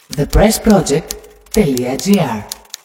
thepressproject.gr.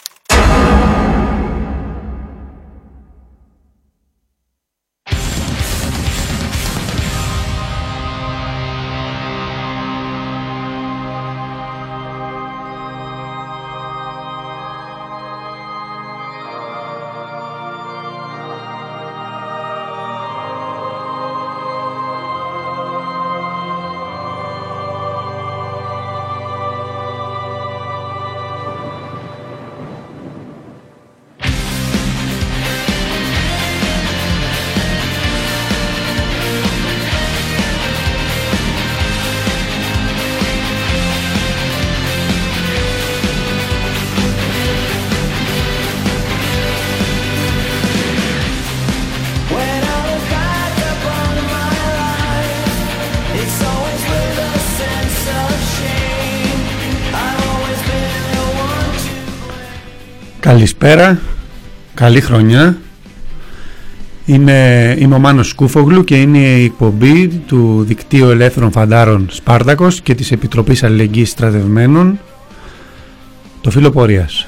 Καλησπέρα, καλή χρονιά. Είμαι ο Μάνος Σκούφογλου και είναι η εκπομπή του Δικτύου Ελεύθερων Φαντάρων Σπάρτακος και της Επιτροπής Αλληλεγγύης Στρατευμένων, το Φύλλο Πορείας.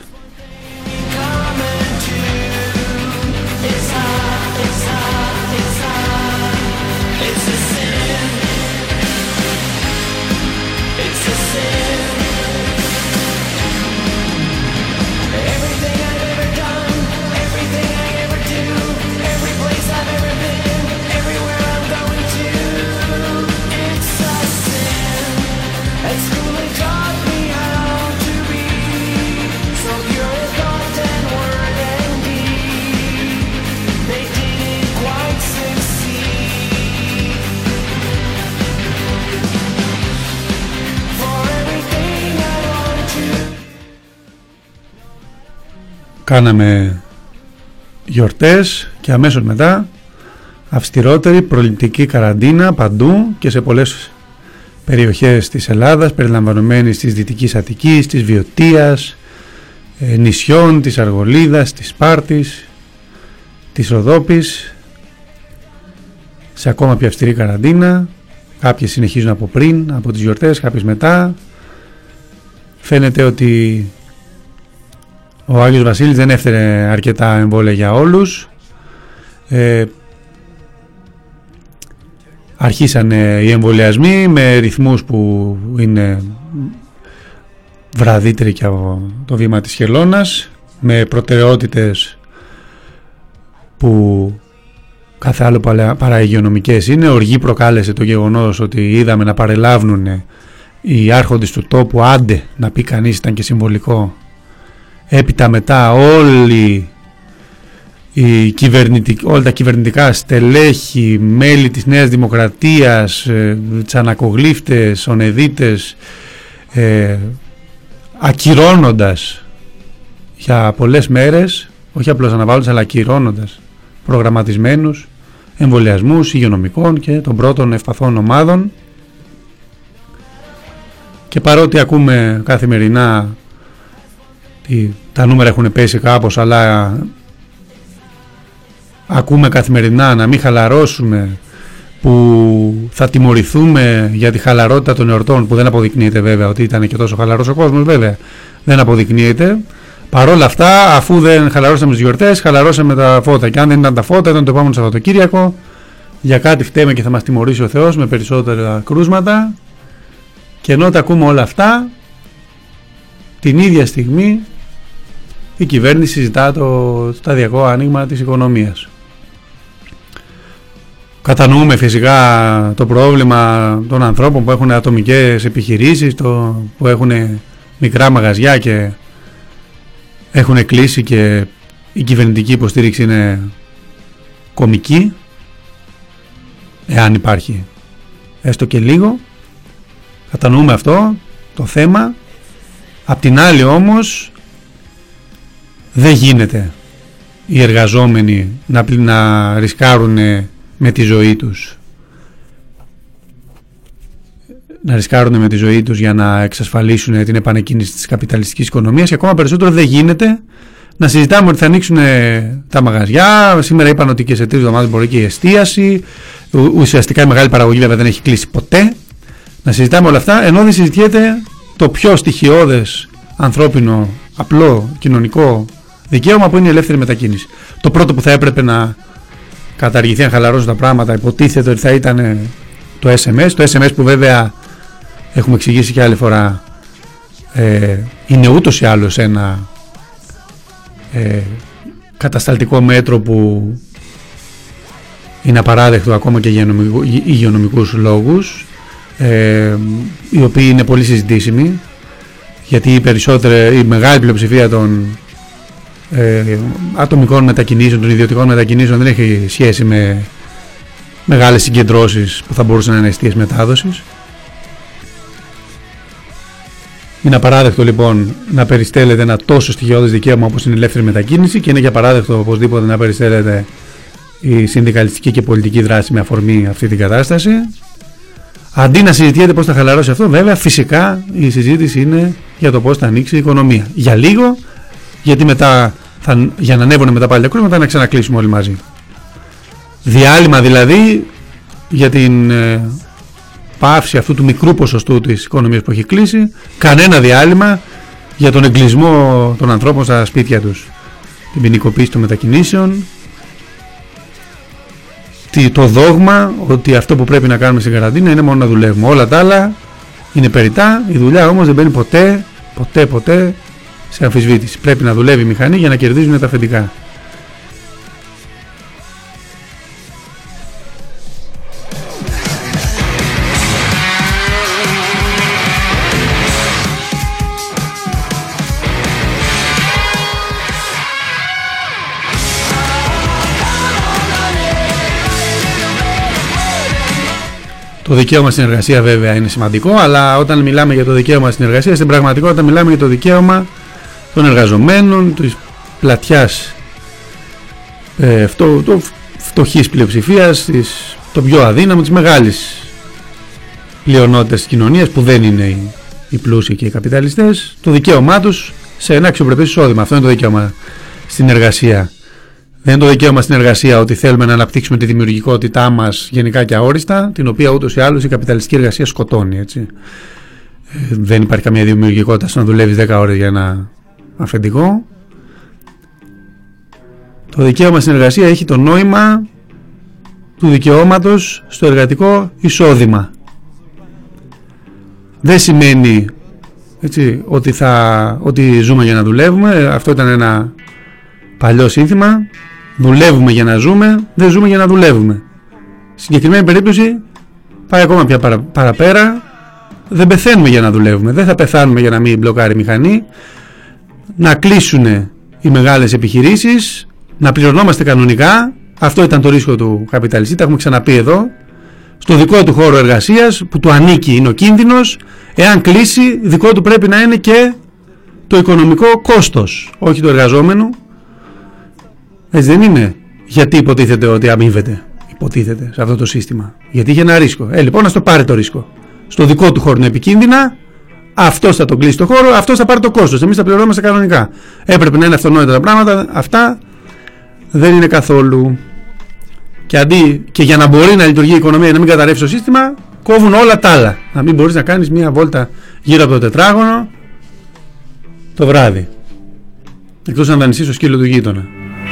Κάναμε γιορτές και αμέσως μετά αυστηρότερη προληπτική καραντίνα παντού και σε πολλές περιοχές της Ελλάδας, περιλαμβανομένης της Δυτικής Αττικής, της Βιωτίας, νησιών, της Αργολίδας, της Σπάρτης, της Ροδόπης, σε ακόμα πιο αυστηρή καραντίνα. Κάποιες συνεχίζουν από πριν, από τις γιορτές, κάποιες μετά. Φαίνεται ότι ο Άγιος Βασίλης δεν έφερε αρκετά εμβόλια για όλους. Αρχίσανε οι εμβολιασμοί με ρυθμούς που είναι βραδύτεροι και από το βήμα της χελώνας, με προτεραιότητες που κάθε άλλο παρά υγειονομικές είναι. Οργή προκάλεσε το γεγονός ότι είδαμε να παρελάβουν οι άρχοντες του τόπου, άντε να πει κανείς, ήταν και συμβολικό. Έπειτα μετά όλοι τα κυβερνητικά στελέχη, μέλη της Νέας Δημοκρατίας, τσανακογλύφτες, ονεδίτες, ακυρώνοντας για πολλές μέρες, όχι απλώς αναβάλλοντας αλλά ακυρώνοντας προγραμματισμένους εμβολιασμούς υγειονομικών και των πρώτων ευπαθών ομάδων. Και παρότι ακούμε καθημερινά τα νούμερα έχουν πέσει κάπως, αλλά ακούμε καθημερινά να μην χαλαρώσουμε, που θα τιμωρηθούμε για τη χαλαρότητα των εορτών, που δεν αποδεικνύεται βέβαια ότι ήταν και τόσο χαλαρός ο κόσμος, βέβαια δεν αποδεικνύεται. Παρόλα αυτά, αφού δεν χαλαρώσαμε τις γιορτές, χαλαρώσαμε τα φώτα, και αν δεν ήταν τα φώτα ήταν το επόμενο Σαββατοκύριακο. Για κάτι φταίμε και θα μας τιμωρήσει ο Θεός με περισσότερα κρούσματα. Και ενώ τα ακούμε όλα αυτά, την ίδια στιγμή η κυβέρνηση ζητά το σταδιακό άνοιγμα της οικονομίας. Κατανοούμε φυσικά το πρόβλημα των ανθρώπων που έχουν ατομικές επιχειρήσεις, που έχουν μικρά μαγαζιά και έχουν κλείσει και η κυβερνητική υποστήριξη είναι κομική, εάν υπάρχει έστω και λίγο. Κατανοούμε αυτό το θέμα. Απ' την άλλη όμως δεν γίνεται οι εργαζόμενοι να ρισκάρουν με τη ζωή τους. Να ρισκάρουν με τη ζωή τους για να εξασφαλίσουν την επανεκκίνηση της καπιταλιστικής οικονομίας, και ακόμα περισσότερο δεν γίνεται να συζητάμε ότι θα ανοίξουν τα μαγαζιά. Σήμερα είπαν ότι και σε 3 εβδομάδες μπορεί και η εστίαση. Ουσιαστικά η μεγάλη παραγωγή βέβαια δεν έχει κλείσει ποτέ. Να συζητάμε όλα αυτά, ενώ δεν συζητιέται το πιο στοιχειώδες ανθρώπινο, απλό, κοινωνικό δικαίωμα που είναι η ελεύθερη μετακίνηση. Το πρώτο που θα έπρεπε να καταργηθεί, αν χαλαρώσουν τα πράγματα, υποτίθεται ότι θα ήταν το SMS. Το SMS που βέβαια έχουμε εξηγήσει και άλλη φορά είναι ούτως ή άλλως ένα κατασταλτικό μέτρο που είναι απαράδεκτο ακόμα και για υγειονομικούς λόγους, οι οποίοι είναι πολύ συζητήσιμοι, γιατί η μεγάλη πλειοψηφία των ατομικών μετακινήσεων, των ιδιωτικών μετακινήσεων δεν έχει σχέση με μεγάλες συγκεντρώσεις που θα μπορούσαν να είναι αιστείες μετάδοσης. Είναι απαράδεκτο λοιπόν να περιστέλλεται ένα τόσο στοιχειώδες δικαίωμα όπως είναι η ελεύθερη μετακίνηση, και είναι και απαράδεκτο οπωσδήποτε να περιστέλλεται η συνδικαλιστική και πολιτική δράση με αφορμή αυτή την κατάσταση. Αντί να συζητιέται πώς θα χαλαρώσει αυτό, βέβαια φυσικά η συζήτηση είναι για το πώς θα ανοίξει η οικονομία. Για λίγο, γιατί μετά για να ανέβουν μετά πάλι τα κρούσματα να ξανακλείσουμε όλοι μαζί. Διάλειμμα δηλαδή για την πάυση αυτού του μικρού ποσοστού της οικονομίας που έχει κλείσει, κανένα διάλειμμα για τον εγκλεισμό των ανθρώπων στα σπίτια τους, την ποινικοποίηση των μετακινήσεων, το δόγμα ότι αυτό που πρέπει να κάνουμε στην καραντίνα είναι μόνο να δουλεύουμε. Όλα τα άλλα είναι περιττά, η δουλειά όμως δεν μπαίνει ποτέ σε αμφισβήτηση. Πρέπει να δουλεύει η μηχανή για να κερδίζουν τα αφεντικά. Το δικαίωμα στην εργασία βέβαια είναι σημαντικό, αλλά όταν μιλάμε για το δικαίωμα στην εργασία, στην πραγματικότητα μιλάμε για το δικαίωμα των εργαζομένων, της πλατιάς φτωχής πλειοψηφίας, των πιο αδύναμων, της μεγάλης πλειονότητας της κοινωνίας που δεν είναι οι πλούσιοι και οι καπιταλιστές, το δικαίωμά τους σε ένα αξιοπρεπές εισόδημα. Αυτό είναι το δικαίωμα στην εργασία. Δεν είναι το δικαίωμα στην εργασία ότι θέλουμε να αναπτύξουμε τη δημιουργικότητά μας γενικά και αόριστα, την οποία ούτως ή άλλως η καπιταλιστική εργασία σκοτώνει, έτσι. Δεν υπάρχει καμία δημιουργικότητα στο να δουλεύεις 10 ώρες για ένα αφεντικό. Το δικαίωμα στην εργασία έχει το νόημα του δικαιώματος στο εργατικό εισόδημα. Δεν σημαίνει, έτσι, ότι ζούμε για να δουλεύουμε. Αυτό ήταν ένα παλιό σύνθημα. Δουλεύουμε για να ζούμε, δεν ζούμε για να δουλεύουμε. Στην συγκεκριμένη περίπτωση πάει ακόμα πια παραπέρα. Δεν πεθαίνουμε για να δουλεύουμε. Δεν θα πεθάνουμε για να μην μπλοκάρει η μηχανή, να κλείσουν οι μεγάλες επιχειρήσεις, να πληρωνόμαστε κανονικά. Αυτό ήταν το ρίσκο του καπιταλιστή, τα έχουμε ξαναπεί εδώ. Στο δικό του χώρο εργασίας που του ανήκει είναι ο κίνδυνος. Εάν κλείσει, δικό του πρέπει να είναι και το οικονομικό κόστος, όχι του εργαζόμενου. Έτσι δεν είναι? Γιατί υποτίθεται ότι αμείβεται, υποτίθεται, σε αυτό το σύστημα? Γιατί είχε ένα ρίσκο. Λοιπόν, ας το πάρει το ρίσκο. Στο δικό του χώρο είναι επικίνδυνα, αυτός θα τον κλείσει το χώρο, αυτός θα πάρει το κόστος. Εμείς θα πληρώνομαστε κανονικά. Έπρεπε να είναι αυτονόητα τα πράγματα. Αυτά δεν είναι καθόλου. Και αντί και για να μπορεί να λειτουργεί η οικονομία, να μην καταρρεύσει το σύστημα, κόβουν όλα τα άλλα. Να μην μπορείς να κάνεις μία βόλτα γύρω από το τετράγωνο το βράδυ. Εκτός αν δανειστείς το σκύλο του γείτονα.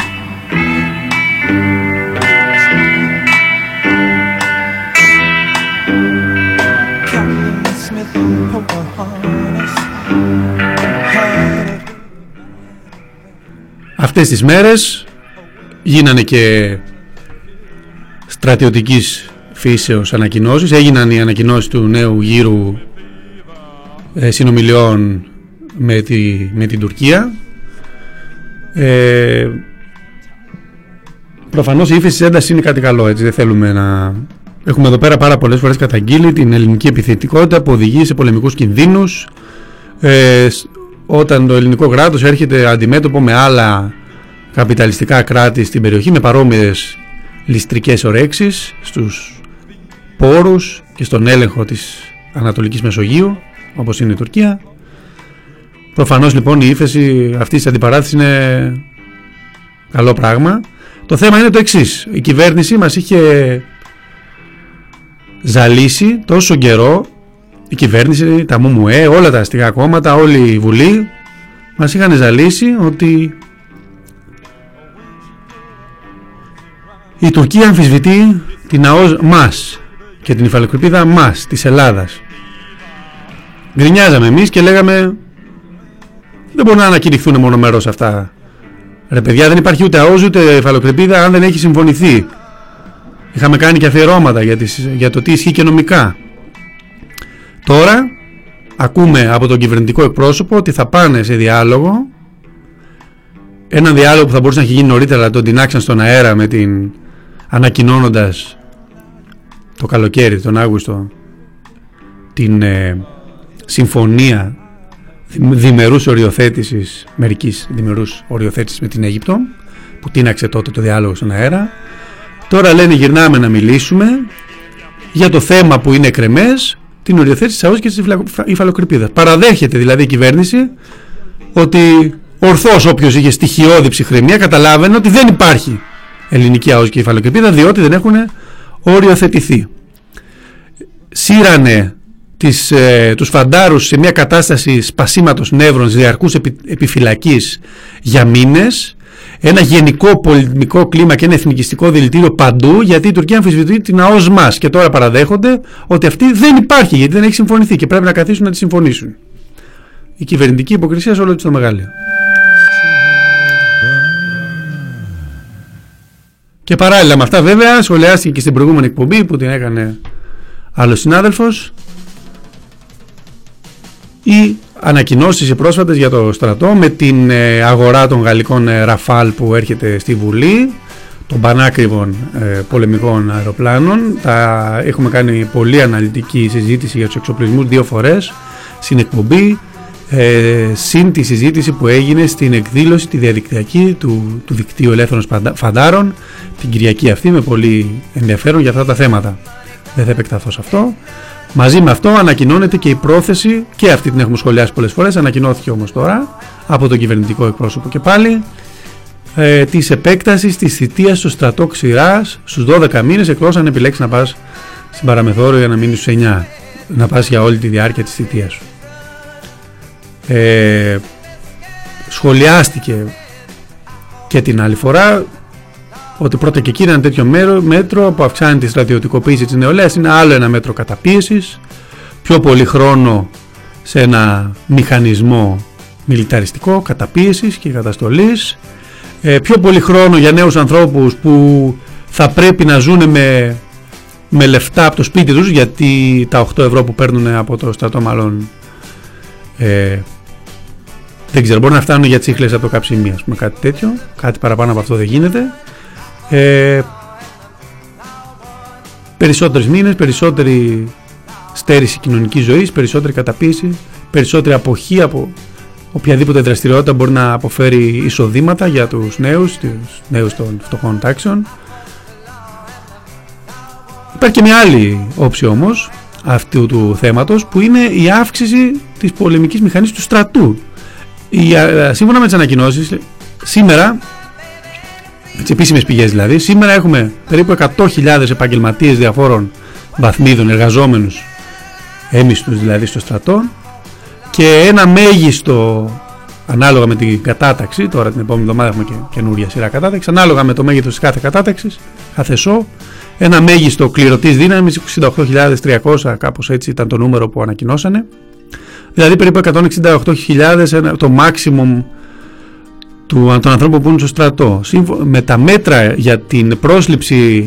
Αυτές τις μέρες γίνανε και στρατιωτικής φύσεως ανακοινώσεις. Έγιναν οι ανακοινώσεις του νέου γύρου συνομιλιών με την Τουρκία. Προφανώς η ύφεση της έντασης είναι κάτι καλό, έτσι, δεν θέλουμε να... Έχουμε εδώ πέρα πάρα πολλές φορές καταγγείλει την ελληνική επιθετικότητα που οδηγεί σε πολεμικούς κινδύνους, όταν το ελληνικό κράτος έρχεται αντιμέτωπο με άλλα καπιταλιστικά κράτη στην περιοχή με παρόμοιες ληστρικές ορέξεις στους πόρους και στον έλεγχο της Ανατολικής Μεσογείου, όπως είναι η Τουρκία. Προφανώς λοιπόν η ύφεση αυτής της αντιπαράθεσης είναι καλό πράγμα. Το θέμα είναι το εξής: η κυβέρνηση μας είχε ζαλίσει τόσο καιρό η κυβέρνηση, τα ΜΟΜΟΕ, όλα τα αστικά κόμματα, όλη η Βουλή μας είχαν ζαλίσει ότι η Τουρκία αμφισβητεί την ΑΟΣ μας και την υφαλοκρηπίδα μας, της Ελλάδας. Γκρινιάζαμε εμείς και λέγαμε δεν μπορούν να ανακηρυχθούν μονομερώς αυτά. Ρε παιδιά, δεν υπάρχει ούτε ΑΟΣ ούτε υφαλοκρηπίδα αν δεν έχει συμφωνηθεί. Είχαμε κάνει και αφιερώματα για το τι ισχύει και νομικά. Τώρα ακούμε από τον κυβερνητικό εκπρόσωπο ότι θα πάνε σε διάλογο. Έναν διάλογο που θα μπορούσε να έχει γίνει νωρίτερα, αλλά τον τινάξαν στον αέρα ανακοινώνοντας το καλοκαίρι, τον Αύγουστο, την συμφωνία διμερούς οριοθέτησης, μερικής διμερούς οριοθέτησης με την Αίγυπτο, που τίναξε τότε το διάλογο στον αέρα. Τώρα λένε γυρνάμε να μιλήσουμε για το θέμα που είναι εκρεμές, την οριοθέτηση της ΑΟΣ και της υφαλοκρηπίδας. Παραδέχεται δηλαδή η κυβέρνηση ότι ορθώς όποιος είχε στοιχειώδη ψυχραιμία καταλάβαινε ότι δεν υπάρχει ελληνική ΑΟΣ και υφαλοκρηπίδα, διότι δεν έχουν οριοθετηθεί. Σύρανε τους φαντάρους σε μια κατάσταση σπασίματος νεύρων, διαρκούς επιφυλακής για μήνες, ένα γενικό πολιτικό κλίμα και ένα εθνικιστικό δηλητήριο παντού, γιατί η Τουρκία αμφισβητεί την ΑΟΣ μας και τώρα παραδέχονται ότι αυτή δεν υπάρχει, γιατί δεν έχει συμφωνηθεί και πρέπει να καθίσουν να τη συμφωνήσουν. Η κυβερνητική υποκρισία σε όλο το μεγαλείο. Και παράλληλα με αυτά, βέβαια, σχολιάστηκε και στην προηγούμενη εκπομπή που την έκανε άλλος συνάδελφος, οι ανακοινώσεις οι πρόσφατες για το στρατό με την αγορά των γαλλικών Ραφάλ που έρχεται στη Βουλή, των πανάκριβων πολεμικών αεροπλάνων. Έχουμε κάνει πολύ αναλυτική συζήτηση για τους εξοπλισμούς 2 φορές στην εκπομπή, συν τη συζήτηση που έγινε στην εκδήλωση τη διαδικτυακή του Δικτύου Ελεύθερων Φαντάρων την Κυριακή αυτή, με πολύ ενδιαφέρον για αυτά τα θέματα. Δεν θα επεκταθώ σε αυτό. Μαζί με αυτό ανακοινώνεται και η πρόθεση, και αυτή την έχουμε σχολιάσει πολλές φορές, ανακοινώθηκε όμως τώρα από τον κυβερνητικό εκπρόσωπο και πάλι, της επέκτασης της θητείας στο στρατό ξηράς στους 12 μήνες, εκτός αν επιλέξεις να πας στην παραμεθόριο για να μείνεις στους 9, να πας για όλη τη διάρκεια της θητείας σου. Σχολιάστηκε και την άλλη φορά ότι πρώτα και εκεί ένα τέτοιο μέτρο που αυξάνει τη στρατιωτικοποίηση της νεολαίας είναι άλλο ένα μέτρο καταπίεσης, πιο πολύ χρόνο σε ένα μηχανισμό μιλιταριστικό καταπίεσης και καταστολής, πιο πολύ χρόνο για νέους ανθρώπους που θα πρέπει να ζουν με λεφτά από το σπίτι τους, γιατί τα 8 ευρώ που παίρνουν από το στρατό μάλλον δεν ξέρω, μπορεί να φτάνουν για τσίχλες από το καψιμί, ας πούμε, κάτι τέτοιο, κάτι παραπάνω από αυτό δεν γίνεται. Περισσότερες μήνες, περισσότερη στέρηση κοινωνικής ζωής, περισσότερη καταπίεση, περισσότερη αποχή από οποιαδήποτε δραστηριότητα μπορεί να αποφέρει εισοδήματα για τους νέους των φτωχών τάξεων. Υπάρχει και μια άλλη όψη όμως αυτού του θέματος, που είναι η αύξηση της πολεμικής μηχανής του στρατού. Σύμφωνα με τις ανακοινώσεις, σήμερα, τις επίσημες πηγές δηλαδή, σήμερα έχουμε περίπου 100.000 επαγγελματίες διαφόρων βαθμίδων, εργαζόμενους έμισθους δηλαδή στο στρατό, και ένα μέγιστο, ανάλογα με την κατάταξη, τώρα την επόμενη εβδομάδα έχουμε και καινούργια σειρά κατάταξη, ανάλογα με το μέγεθος της κάθε κατάταξης, κάθε σο, ένα μέγιστο κληρωτής δύναμης 68.300, κάπως έτσι ήταν το νούμερο που ανακοινώσανε, δηλαδή περίπου 168.000 το maximum των ανθρώπων που είναι στο στρατό. Με τα μέτρα για την πρόσληψη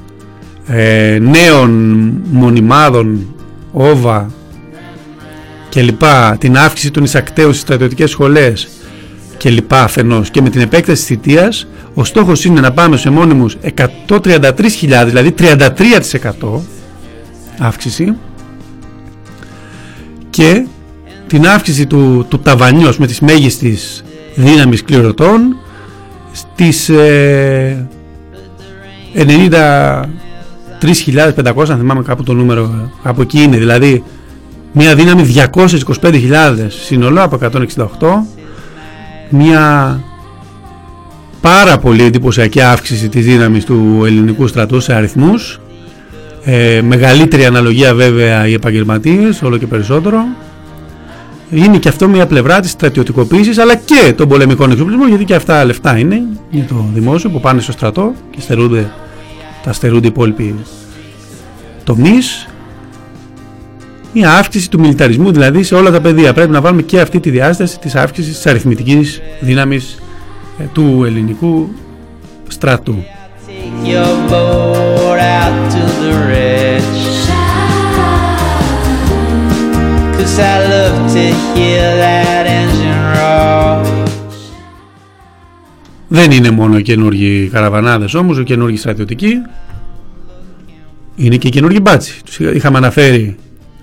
νέων μονιμάδων, όβα και λοιπά, την αύξηση των εισακτέων στις στρατιωτικές σχολές και λοιπά αφενός, και με την επέκταση της θητείας, ο στόχος είναι να πάμε σε μόνιμους 133.000, δηλαδή 33% αύξηση, και την αύξηση του ταβανιού, με της μέγιστης δύναμης κληρωτών στις 93.500, αν θυμάμαι κάπου το νούμερο, από εκεί είναι, δηλαδή μια δύναμη 225.000 σύνολο από 168, μια πάρα πολύ εντυπωσιακή αύξηση της δύναμης του ελληνικού στρατού σε αριθμούς, μεγαλύτερη αναλογία βέβαια οι επαγγελματίες, όλο και περισσότερο. Είναι και αυτό μια πλευρά της στρατιωτικοποίησης, αλλά και των πολεμικών εξοπλισμών, γιατί και αυτά λεφτά είναι για το δημόσιο που πάνε στο στρατό και στερούνται οι υπόλοιποι τομείς. Μια αύξηση του μιλιταρισμού δηλαδή σε όλα τα πεδία. Πρέπει να βάλουμε και αυτή τη διάσταση της αύξησης της αριθμητικής δύναμης του ελληνικού στρατού. Δεν είναι μόνο καινούργιοι καραβανάδες όμως, οι καινούργιοι στρατιωτικοί, είναι και καινούργιοι μπάτσι. Τους είχαμε αναφέρει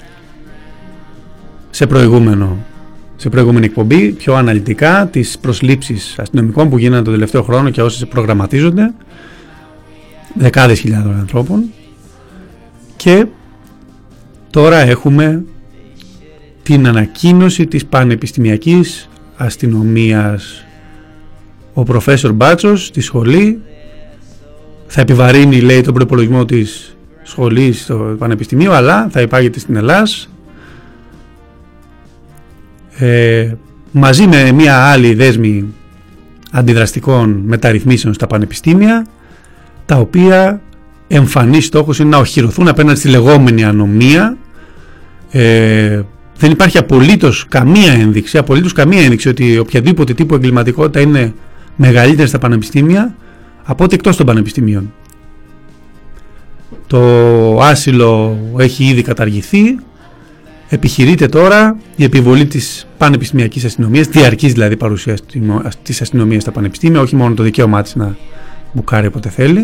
σε προηγούμενη εκπομπή πιο αναλυτικά τις προσλήψεις αστυνομικών που γίνανε τον τελευταίο χρόνο και όσες προγραμματίζονται, δεκάδες χιλιάδων ανθρώπων, και τώρα έχουμε την ανακοίνωση της πανεπιστημιακής αστυνομίας. Ο προφέσορ Μπάτσος στη σχολή θα επιβαρύνει, λέει, τον προϋπολογισμό της σχολής στο πανεπιστημίο, αλλά θα υπάγεται στην Ελλάς, μαζί με μια άλλη δέσμη αντιδραστικών μεταρρυθμίσεων στα πανεπιστήμια, τα οποία εμφανής στόχος είναι να οχυρωθούν απέναντι στη λεγόμενη ανομία. Δεν υπάρχει απολύτως καμία ένδειξη ότι οποιαδήποτε τύπου εγκληματικότητα είναι μεγαλύτερη στα πανεπιστήμια από ό,τι εκτός των πανεπιστημίων. Το άσυλο έχει ήδη καταργηθεί. Επιχειρείται τώρα η επιβολή της πανεπιστημιακής αστυνομίας, διαρκής δηλαδή παρουσία της αστυνομίας στα πανεπιστήμια, όχι μόνο το δικαίωμά της να μπουκάρει όποτε θέλει.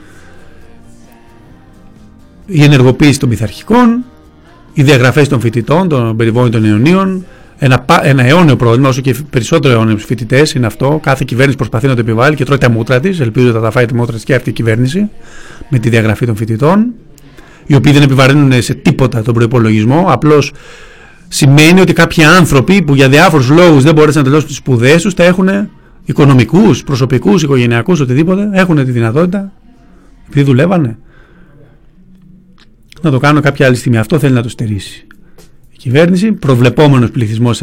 Η ενεργοποίηση των πειθαρχικών, οι διαγραφές των φοιτητών, των περιβόητων αιωνίων, ένα αιώνιο πρόβλημα, όσο και περισσότερο αιώνιους φοιτητές είναι αυτό. Κάθε κυβέρνηση προσπαθεί να το επιβάλλει και τρώει τα μούτρα της. Ελπίζω ότι θα τα φάει τη μούτρα της και αυτή η κυβέρνηση με τη διαγραφή των φοιτητών, οι οποίοι δεν επιβαρύνουν σε τίποτα τον προϋπολογισμό. Απλώς σημαίνει ότι κάποιοι άνθρωποι που για διάφορους λόγους δεν μπορέσαν να τελειώσουν τις σπουδές τους, θα έχουν οικονομικούς, προσωπικούς, οικογενειακούς, οτιδήποτε, έχουν τη δυνατότητα, επειδή δουλεύανε, να το κάνουν κάποια άλλη στιγμή. Αυτό θέλει να το στερήσει η κυβέρνηση. Προβλεπόμενος πληθυσμός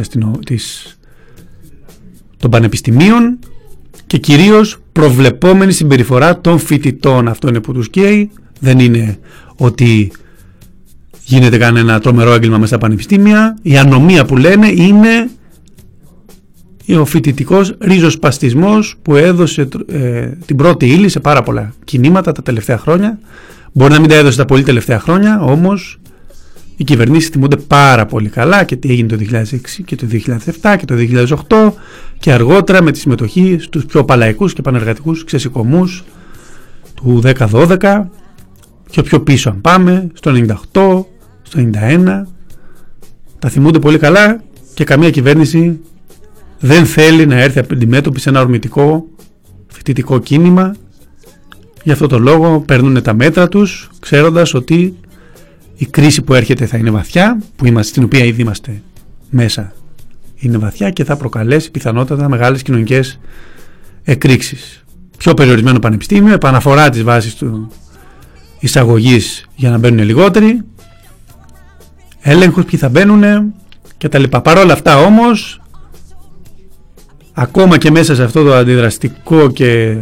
των πανεπιστημίων και κυρίως προβλεπόμενη συμπεριφορά των φοιτητών. Αυτό είναι που τους καίει. Δεν είναι ότι γίνεται κανένα τρομερό έγκλημα μέσα στα πανεπιστήμια. Η ανομία που λένε είναι ο φοιτητικός ριζοσπαστισμός που έδωσε την πρώτη ύλη σε πάρα πολλά κινήματα τα τελευταία χρόνια. Μπορεί να μην τα έδωσε τα πολύ τελευταία χρόνια, όμως οι κυβερνήσεις θυμούνται πάρα πολύ καλά και τι έγινε το 2006 και το 2007 και το 2008 και αργότερα με τη συμμετοχή στους πιο παλαϊκούς και πανεργατικούς ξεσηκωμούς του 10-12 και πιο πίσω αν πάμε, στο 98, στο 91. Τα θυμούνται πολύ καλά και καμία κυβέρνηση δεν θέλει να έρθει αντιμέτωπη σε ένα ορμητικό φοιτητικό κίνημα. Γι' αυτό το λόγο παίρνουν τα μέτρα τους, ξέροντας ότι η κρίση που έρχεται θα είναι βαθιά, στην οποία ήδη είμαστε μέσα, είναι βαθιά και θα προκαλέσει πιθανότατα μεγάλες κοινωνικές εκρήξεις. Πιο περιορισμένο πανεπιστήμιο, επαναφορά της βάσης του εισαγωγής για να μπαίνουν λιγότεροι, έλεγχος ποιοι θα μπαίνουν κτλ. Παρ' όλα αυτά όμως, ακόμα και μέσα σε αυτό το αντιδραστικό και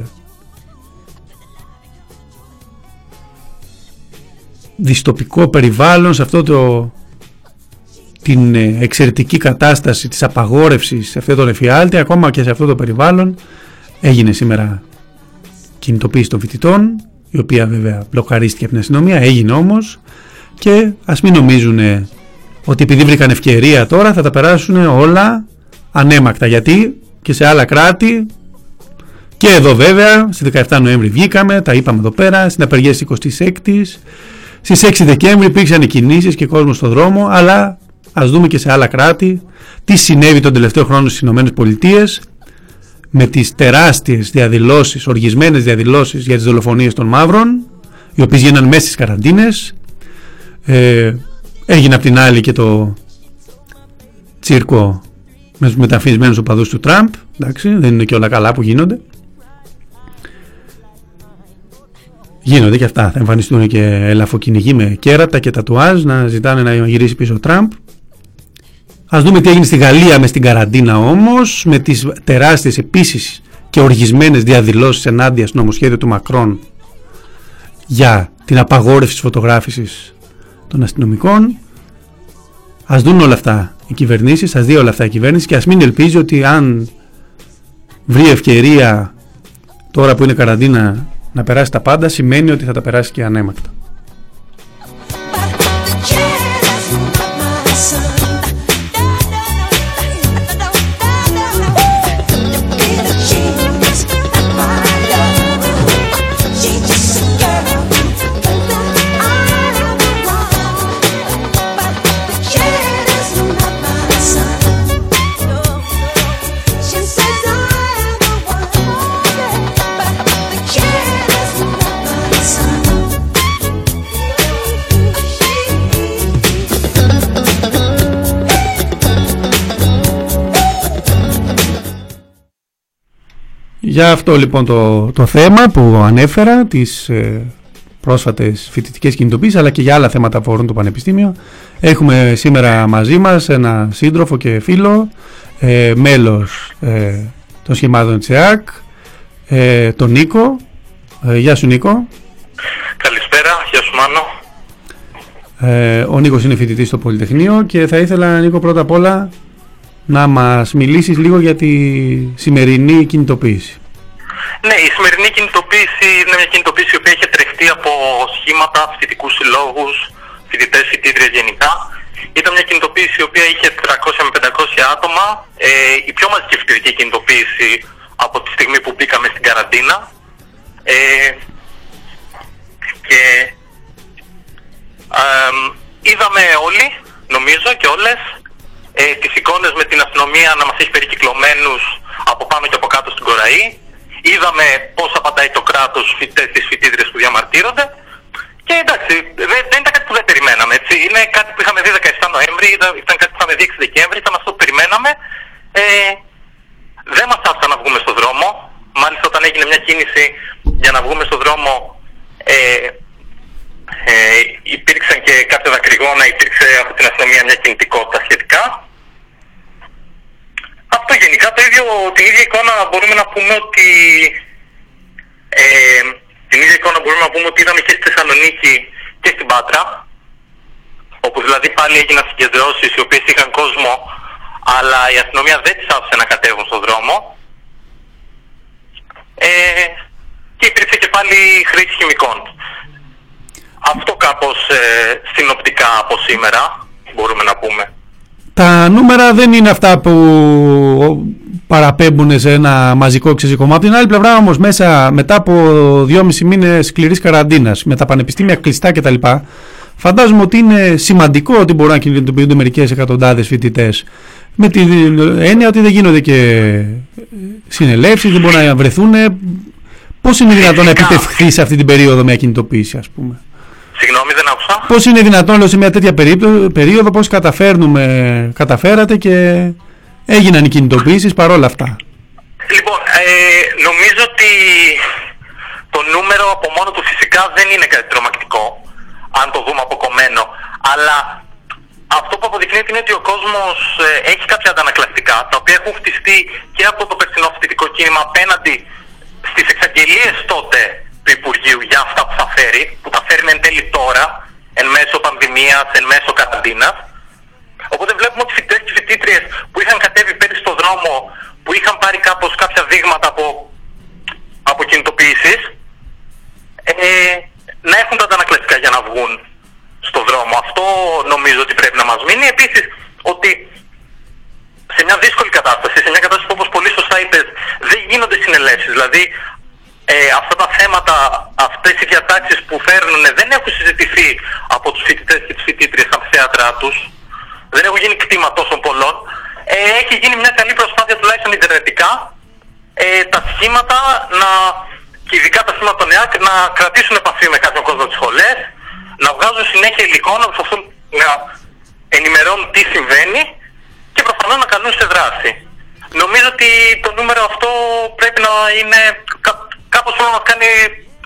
δυστοπικό περιβάλλον, σε αυτό την εξαιρετική κατάσταση της απαγόρευσης σε αυτό τον εφιάλτη, ακόμα και σε αυτό το περιβάλλον έγινε σήμερα κινητοποίηση των φοιτητών, η οποία βέβαια μπλοκαρίστηκε από την αστυνομία, έγινε όμως, και ας μην νομίζουν ότι επειδή βρήκαν ευκαιρία τώρα θα τα περάσουν όλα ανέμακτα, γιατί και σε άλλα κράτη, και εδώ βέβαια στις 17 Νοέμβρη βγήκαμε, τα είπαμε εδώ πέρα, στην απεργία της 26ης, στις 6 Δεκέμβρη υπήρξαν οι κινήσεις και κόσμος στον δρόμο, αλλά ας δούμε και σε άλλα κράτη τι συνέβη τον τελευταίο χρόνο στις ΗΠΑ με τις τεράστιες διαδηλώσεις, οργισμένες διαδηλώσεις για τις δολοφονίες των μαύρων, οι οποίες γίνανε μέσα στις καραντίνες. Έγινε απ' την άλλη και το τσίρκο με τους μεταμφιεσμένους οπαδούς του Τραμπ, εντάξει, δεν είναι και όλα καλά που γίνονται. Γίνονται και αυτά. Θα εμφανιστούν και ελαφοκυνηγοί με κέρατα και τατουάζ να ζητάνε να γυρίσει πίσω ο Τραμπ. Ας δούμε τι έγινε στη Γαλλία με στην καραντίνα όμως, με τις τεράστιες επίσης και οργισμένες διαδηλώσεις ενάντια στο νομοσχέδιο του Μακρόν για την απαγόρευση της φωτογράφησης των αστυνομικών. Ας δουν όλα αυτά οι κυβερνήσεις, ας δει όλα αυτά η κυβέρνηση και ας μην ελπίζει ότι αν βρει ευκαιρία τώρα που είναι καραντίνα να περάσει τα πάντα, σημαίνει ότι θα τα περάσει και ανέμακτα. Για αυτό λοιπόν το θέμα που ανέφερα, τις πρόσφατες φοιτητικές κινητοποίησεις, αλλά και για άλλα θέματα που αφορούν το Πανεπιστήμιο, έχουμε σήμερα μαζί μας ένα σύντροφο και φίλο, μέλος των σχημάτων της ΕΑΚ, τον Νίκο. Γεια σου Νίκο. Καλησπέρα, γεια σου Μάνο. Ο Νίκος είναι φοιτητής στο Πολυτεχνείο και θα ήθελα Νίκο πρώτα απ' όλα να μας μιλήσεις λίγο για τη σημερινή κινητοποίηση. Ναι, η σημερινή κινητοποίηση είναι μια κινητοποίηση η οποία είχε τρεχτεί από σχήματα, φοιτητικούς συλλόγους, φοιτητές, φοιτήτριες γενικά. Ήταν μια κινητοποίηση η οποία είχε 300 με 500 άτομα, η πιο μαζική φοιτητική κινητοποίηση από τη στιγμή που μπήκαμε στην καραντίνα. Και είδαμε όλοι, νομίζω και όλες, τις εικόνες με την αστυνομία να μας έχει περικυκλωμένους από πάνω και από κάτω στην Κοραή. Είδαμε πώς απαντάει το κράτος στις φοιτήτριες που διαμαρτύρονται. Και εντάξει, δεν ήταν κάτι που δεν περιμέναμε. Έτσι. Είναι κάτι που είχαμε δει 17 Νοέμβρη, ήταν κάτι που είχαμε δει 6 Δεκέμβρη, ήταν αυτό που περιμέναμε. Δεν μας άφησαν να βγούμε στο δρόμο. Μάλιστα όταν έγινε μια κίνηση για να βγούμε στο δρόμο, υπήρξαν και κάποια δακρυγόνα, υπήρξε από την αστυνομία μια κινητικότητα σχετικά. Αυτό γενικά την ίδια εικόνα μπορούμε να πούμε ότι είδαμε και στη Θεσσαλονίκη και στην Πάτρα, όπου δηλαδή πάλι έγιναν συγκεντρώσεις οι οποίες είχαν κόσμο, αλλά η αστυνομία δεν τις άφησε να κατέβουν στον δρόμο, και υπήρξε και πάλι χρήση χημικών. Αυτό κάπως συνοπτικά από σήμερα μπορούμε να πούμε. Τα νούμερα δεν είναι αυτά που παραπέμπουν σε ένα μαζικό ξεσηκωμό. Από την άλλη πλευρά όμως μετά από 2,5 μήνες σκληρής καραντίνας, με τα πανεπιστήμια κλειστά κτλ., φαντάζομαι ότι είναι σημαντικό ότι μπορούν να κινητοποιούνται μερικές εκατοντάδες φοιτητές. Με την έννοια ότι δεν γίνονται και συνελεύσεις, δεν μπορούν να βρεθούν. Πώς είναι δυνατόν να επιτευχθεί σε αυτή την περίοδο μια κινητοποίηση, ας πούμε? Συγγνώμη, δεν άκουσα. Πώς είναι δυνατόν, λέω, σε μια τέτοια περίοδο, πώς καταφέρατε και έγιναν οι κινητοποίησεις παρόλα αυτά? Λοιπόν, νομίζω ότι το νούμερο από μόνο του φυσικά δεν είναι κάτι τρομακτικό, αν το δούμε αποκομμένο. Αλλά αυτό που αποδεικνύεται είναι ότι ο κόσμος έχει κάποια αντανακλαστικά, τα οποία έχουν χτιστεί και από το περσινό φοιτητικό κίνημα απέναντι στις εξαγγελίες τότε του Υπουργείου για αυτά που θα φέρει, που τα φέρνει εν τέλει τώρα, εν μέσω πανδημίας, εν μέσω καραντίνας. Οπότε βλέπουμε ότι φοιτητές και φοιτήτριες που είχαν κατέβει πέρυσι στο δρόμο, που είχαν πάρει κάπως κάποια δείγματα από κινητοποιήσεις, να έχουν τα αντανακλαστικά για να βγουν στο δρόμο. Αυτό νομίζω ότι πρέπει να μας μείνει. Επίσης, ότι σε μια δύσκολη κατάσταση, σε μια κατάσταση που όπως πολύ σωστά είπες, δεν γίνονται συνελεύσεις. Δηλαδή, αυτά τα θέματα, αυτές οι διατάξεις που φέρνουν δεν έχουν συζητηθεί από τους φοιτητές και τις φοιτήτριες στα θέατρά τους. Δεν έχουν γίνει κτήμα τόσων πολλών. Έχει γίνει μια καλή προσπάθεια, τουλάχιστον ιντερνετικά, τα σχήματα, και ειδικά τα σχήματα των ΕΑΚ, να κρατήσουν επαφή με κάποιον κόσμο στις σχολές, να βγάζουν συνέχεια υλικό, να προσπαθούν να ενημερώνουν τι συμβαίνει και προφανώς να καλούν σε δράση. Νομίζω ότι το νούμερο αυτό πρέπει να είναι κάπως όλο να μας κάνει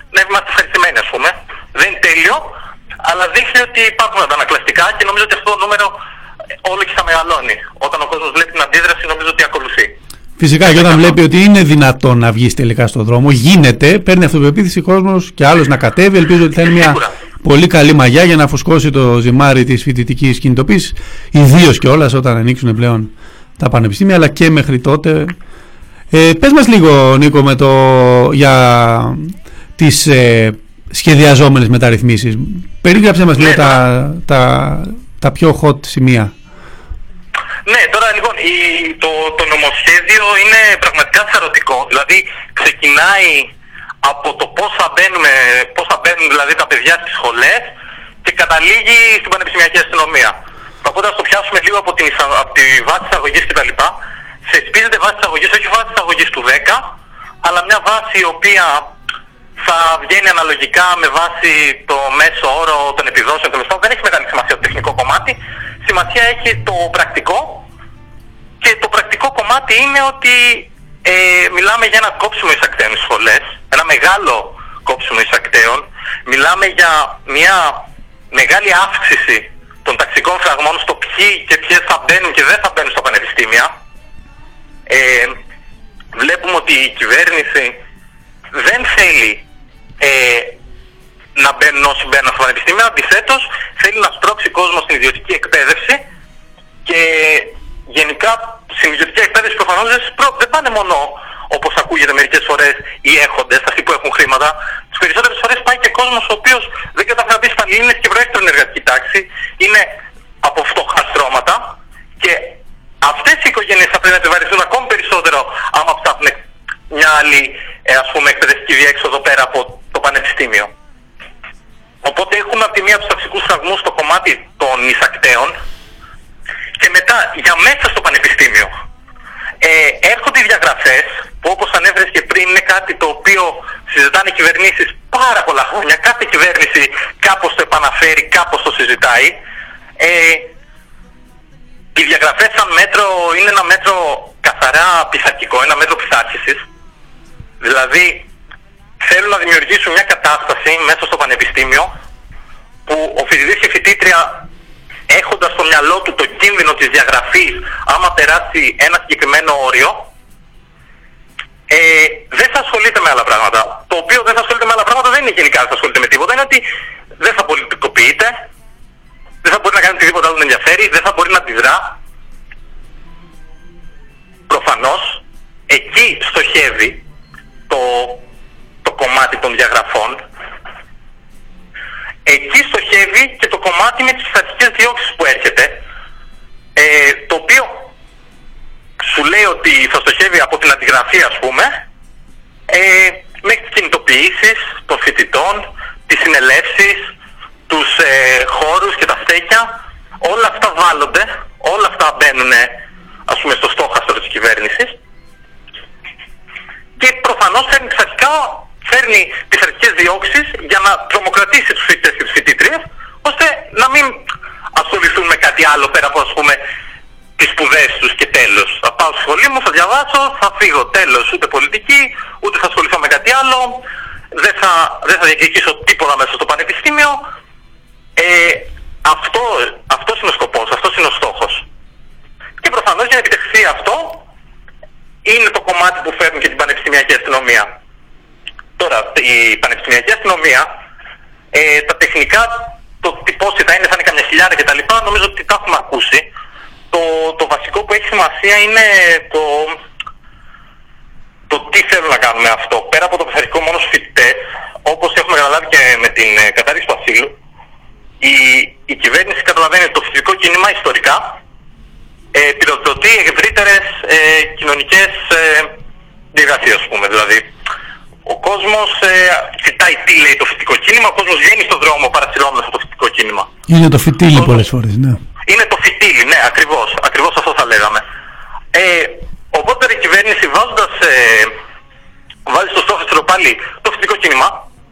να είμαστε ευχαριστημένοι, ας πούμε. Δεν είναι τέλειο, αλλά δείχνει ότι υπάρχουν αντανακλαστικά και νομίζω ότι αυτό το νούμερο όλο και θα μεγαλώνει. Όταν ο κόσμος βλέπει την αντίδραση, νομίζω ότι ακολουθεί. Φυσικά, και όταν βλέπει ότι είναι δυνατόν να βγει τελικά στον δρόμο, γίνεται, παίρνει αυτοπεποίθηση ο κόσμος και άλλος να κατέβει. Ελπίζω ότι θα είναι μια πολύ καλή μαγιά για να φουσκώσει το ζυμάρι της φοιτητικής κινητοποίησης, ιδίως κιόλας όταν ανοίξουν πλέον τα πανεπιστήμια, αλλά και μέχρι τότε. Πες μας λίγο, Νίκο, για τις σχεδιαζόμενες μεταρρυθμίσεις. Περίγραψε μας λίγο τα πιο hot σημεία. Ναι, τώρα λοιπόν το νομοσχέδιο είναι πραγματικά σαρωτικό. Δηλαδή ξεκινάει από το πώς θα μπαίνουν δηλαδή τα παιδιά στις σχολές και καταλήγει στην πανεπιστημιακή αστυνομία. Οπότε ας το πιάσουμε λίγο από τη βάση της αγωγής κτλ. Θεσπίζεται βάση της αγωγής, όχι βάση της αγωγής του 10, αλλά μια βάση η οποία θα βγαίνει αναλογικά με βάση το μέσο όρο των επιδόσεων. Δεν έχει μεγάλη σημασία το τεχνικό κομμάτι. Σημασία έχει το πρακτικό. Και το πρακτικό κομμάτι είναι ότι μιλάμε για ένα κόψιμο εισακτέων στις σχολές. Ένα μεγάλο κόψιμο εισακτέων. Μιλάμε για μια μεγάλη αύξηση των ταξικών φραγμών στο ποιοι και ποιες θα μπαίνουν και δεν θα μπαίνουν στα πανεπιστήμια. Βλέπουμε ότι η κυβέρνηση δεν θέλει να μπαίνουν όσοι μπαίνουν στα πανεπιστήμια. Αντιθέτως, θέλει να σπρώξει κόσμο στην ιδιωτική εκπαίδευση και γενικά στην ιδιωτική εκπαίδευση προφανώς δεν πάνε μόνο, όπως ακούγεται μερικές φορές, οι έχοντες, αυτοί που έχουν χρήματα. Τις περισσότερες φορές πάει και κόσμος ο οποίος δεν καταφέρει να μπει στα Λίνες και προέρχεται από την εργατική τάξη, είναι από φτωχά στρώματα και αυτές οι οικογένειες θα πρέπει να επιβαρυνθούν ακόμη περισσότερο άμα ψάχνουν μια άλλη εκπαιδευτική διέξοδο πέρα από το πανεπιστήμιο. Οπότε έχουμε από τη μία τους ταξικούς φραγμούς στο κομμάτι των εισακτέων και μετά για μέσα στο πανεπιστήμιο έρχονται οι διαγραφές που, όπως ανέφερες και πριν, είναι κάτι το οποίο συζητάνε οι κυβερνήσεις πάρα πολλά χρόνια. Κάθε κυβέρνηση κάπως το επαναφέρει, κάπως το συζητάει. Οι διαγραφές σαν μέτρο είναι ένα μέτρο καθαρά πειθαρχικό, ένα μέτρο πειθάρχησης. Δηλαδή θέλουν να δημιουργήσουν μια κατάσταση μέσα στο πανεπιστήμιο που ο φοιτητής και φοιτήτρια, έχοντας στο μυαλό του το κίνδυνο της διαγραφής άμα περάσει ένα συγκεκριμένο όριο, δεν θα ασχολείται με άλλα πράγματα. Το οποίο δεν θα ασχολείται με άλλα πράγματα δεν είναι γενικά δεν θα ασχολείται με τίποτα, είναι ότι δεν θα πολιτικοποιείται, δεν θα μπορεί να κάνει οτιδήποτε άλλο να ενδιαφέρει, δεν θα μπορεί να αντιδρά. Προφανώς εκεί στοχεύει το κομμάτι των διαγραφών. Εκεί στοχεύει και το κομμάτι με τις πειθαρχικές διώξεις που έρχεται, το οποίο σου λέει ότι θα στοχεύει από την αντιγραφή, ας πούμε, μέχρι τις κινητοποιήσεις των φοιτητών, τις συνελεύσεις, τους χώρους και τα στέκια. Όλα αυτά βάλλονται, όλα αυτά μπαίνουν, ας πούμε, στο στόχαστρο της κυβέρνησης και προφανώς φέρνει πειθαρχικές διώξεις για να τρομοκρατήσει τους φοιτητές και τους φοιτήτριες, ώστε να μην ασχοληθούν με κάτι άλλο πέρα από, ας πούμε, τις σπουδές τους και τέλος. Θα πάω στη σχολή μου, θα διαβάσω, θα φύγω, τέλος. Ούτε πολιτική, ούτε θα ασχοληθώ με κάτι άλλο, δεν θα διεκδικήσω τίποτα μέσα στο πανεπιστήμιο. Αυτός είναι ο σκοπός, αυτός είναι ο στόχος. Και προφανώς για να επιτευχθεί αυτό είναι το κομμάτι που φέρνει και την πανεπιστημιακή αστυνομία. Τώρα, η πανεπιστημιακή αστυνομία, τα τεχνικά, το πόσοι θα είναι καμιά χιλιάρα κτλ. Νομίζω ότι τα έχουμε ακούσει. Το βασικό που έχει σημασία είναι το τι θέλουν να κάνουν αυτό. Πέρα από το πειθαρχικό μόνο στους φοιτητές, όπως έχουμε καταλάβει και με την κατάργηση του ασύλου, η κυβέρνηση καταλαβαίνει ότι το φοιτητικό κίνημα ιστορικά πυροδοτεί ευρύτερες κοινωνικές διεργασίες, ας πούμε. Δηλαδή, ο κόσμος κοιτάει τι λέει το φοιτητικό κίνημα, ο κόσμος βγαίνει στον δρόμο παρασυρώμενος από το φοιτητικό κίνημα. Είναι το φιτίλι πολλές φορές, ναι. Είναι το φιτίλι, ναι, ακριβώς αυτό θα λέγαμε. Οπότε η κυβέρνηση βάζει στο στόχαστρο πάλι το φοιτητικό κίνημα,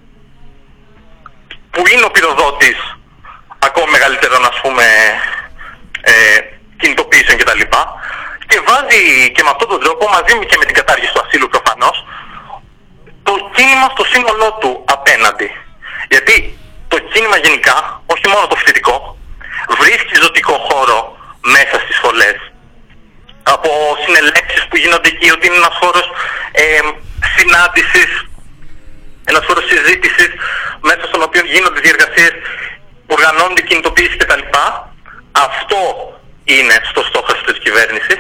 που είναι ο πυροδότης ακόμη μεγαλύτερων, ας πούμε, κινητοποιήσεων κτλ. Και βάζει και με αυτόν τον τρόπο, μαζί και με την κατάργηση του ασύλου προφανώς, το κίνημα στο σύνολό του απέναντι. Γιατί το κίνημα γενικά, όχι μόνο το φοιτητικό, βρίσκει ζωτικό χώρο μέσα στις σχολές. Από συνελεύσεις που γίνονται εκεί, ότι είναι ένας χώρος συνάντησης, ένας χώρος συζήτησης, μέσα στον οποίο γίνονται διεργασίες, οργανώνονται κινητοποίησεις κτλ. Αυτό είναι στο στόχαστρο της κυβέρνησης,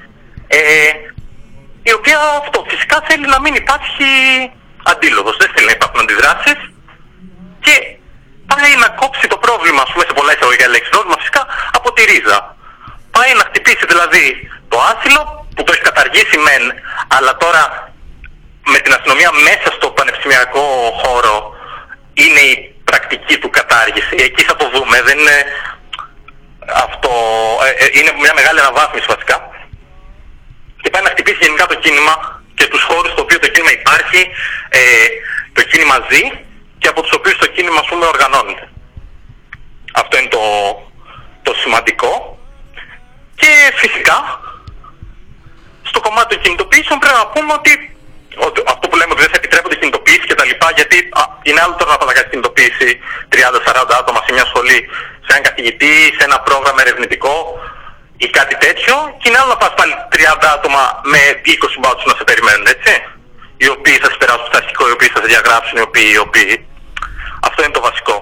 η οποία αυτό φυσικά θέλει να μην υπάρχει αντίλογος, δεν θέλει να υπάρχουν αντιδράσεις και πάει να κόψει το πρόβλημα, ας πούμε, σε πολλά εισαγωγικά λέξεις, πρόβλημα φυσικά από τη ρίζα. Πάει να χτυπήσει δηλαδή το άσυλο που το έχει καταργήσει μεν, αλλά τώρα με την αστυνομία μέσα στο πανεπιστημιακό χώρο είναι η πρακτική του κατάργηση. Εκεί θα το δούμε, δεν είναι αυτό, είναι μια μεγάλη αναβάθμιση βασικά. Και πάει να χτυπήσει γενικά το κίνημα και τους χώρους στο οποίο το κίνημα υπάρχει, το κίνημα ζει και από τους οποίους το κίνημα, ας πούμε, οργανώνεται. Αυτό είναι το σημαντικό. Και φυσικά στο κομμάτι των κινητοποιήσεων πρέπει να πούμε ότι αυτό που λέμε ότι δεν θα επιτρέπονται κινητοποιήσεις και τα λοιπά, γιατί είναι άλλο τώρα να πας να κάνεις κινητοποίηση 30-40 άτομα σε μια σχολή, σε έναν καθηγητή, σε ένα πρόγραμμα ερευνητικό ή κάτι τέτοιο, και είναι άλλο να πας πάλι 30 άτομα με 20 μπάτσους να σε περιμένουν, έτσι, οι οποίοι θα σε περάσουν πειθαρχικό, οι οποίοι θα σε διαγράψουν, οι οποίοι. Αυτό είναι το βασικό.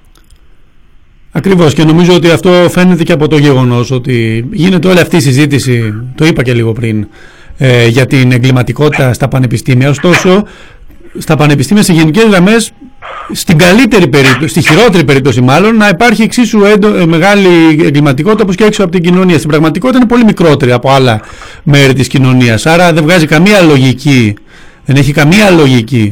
Ακριβώς, και νομίζω ότι αυτό φαίνεται και από το γεγονός ότι γίνεται όλη αυτή η συζήτηση, το είπα και λίγο πριν, για την εγκληματικότητα στα πανεπιστήμια. Ωστόσο, στα πανεπιστήμια σε γενικές γραμμές, στην καλύτερη περίπτωση, στη χειρότερη περίπτωση μάλλον, να υπάρχει εξίσου μεγάλη εγκληματικότητα όπως και έξω από την κοινωνία. Στην πραγματικότητα είναι πολύ μικρότερη από άλλα μέρη της κοινωνίας. Άρα δεν βγάζει καμία λογική, δεν έχει καμία λογική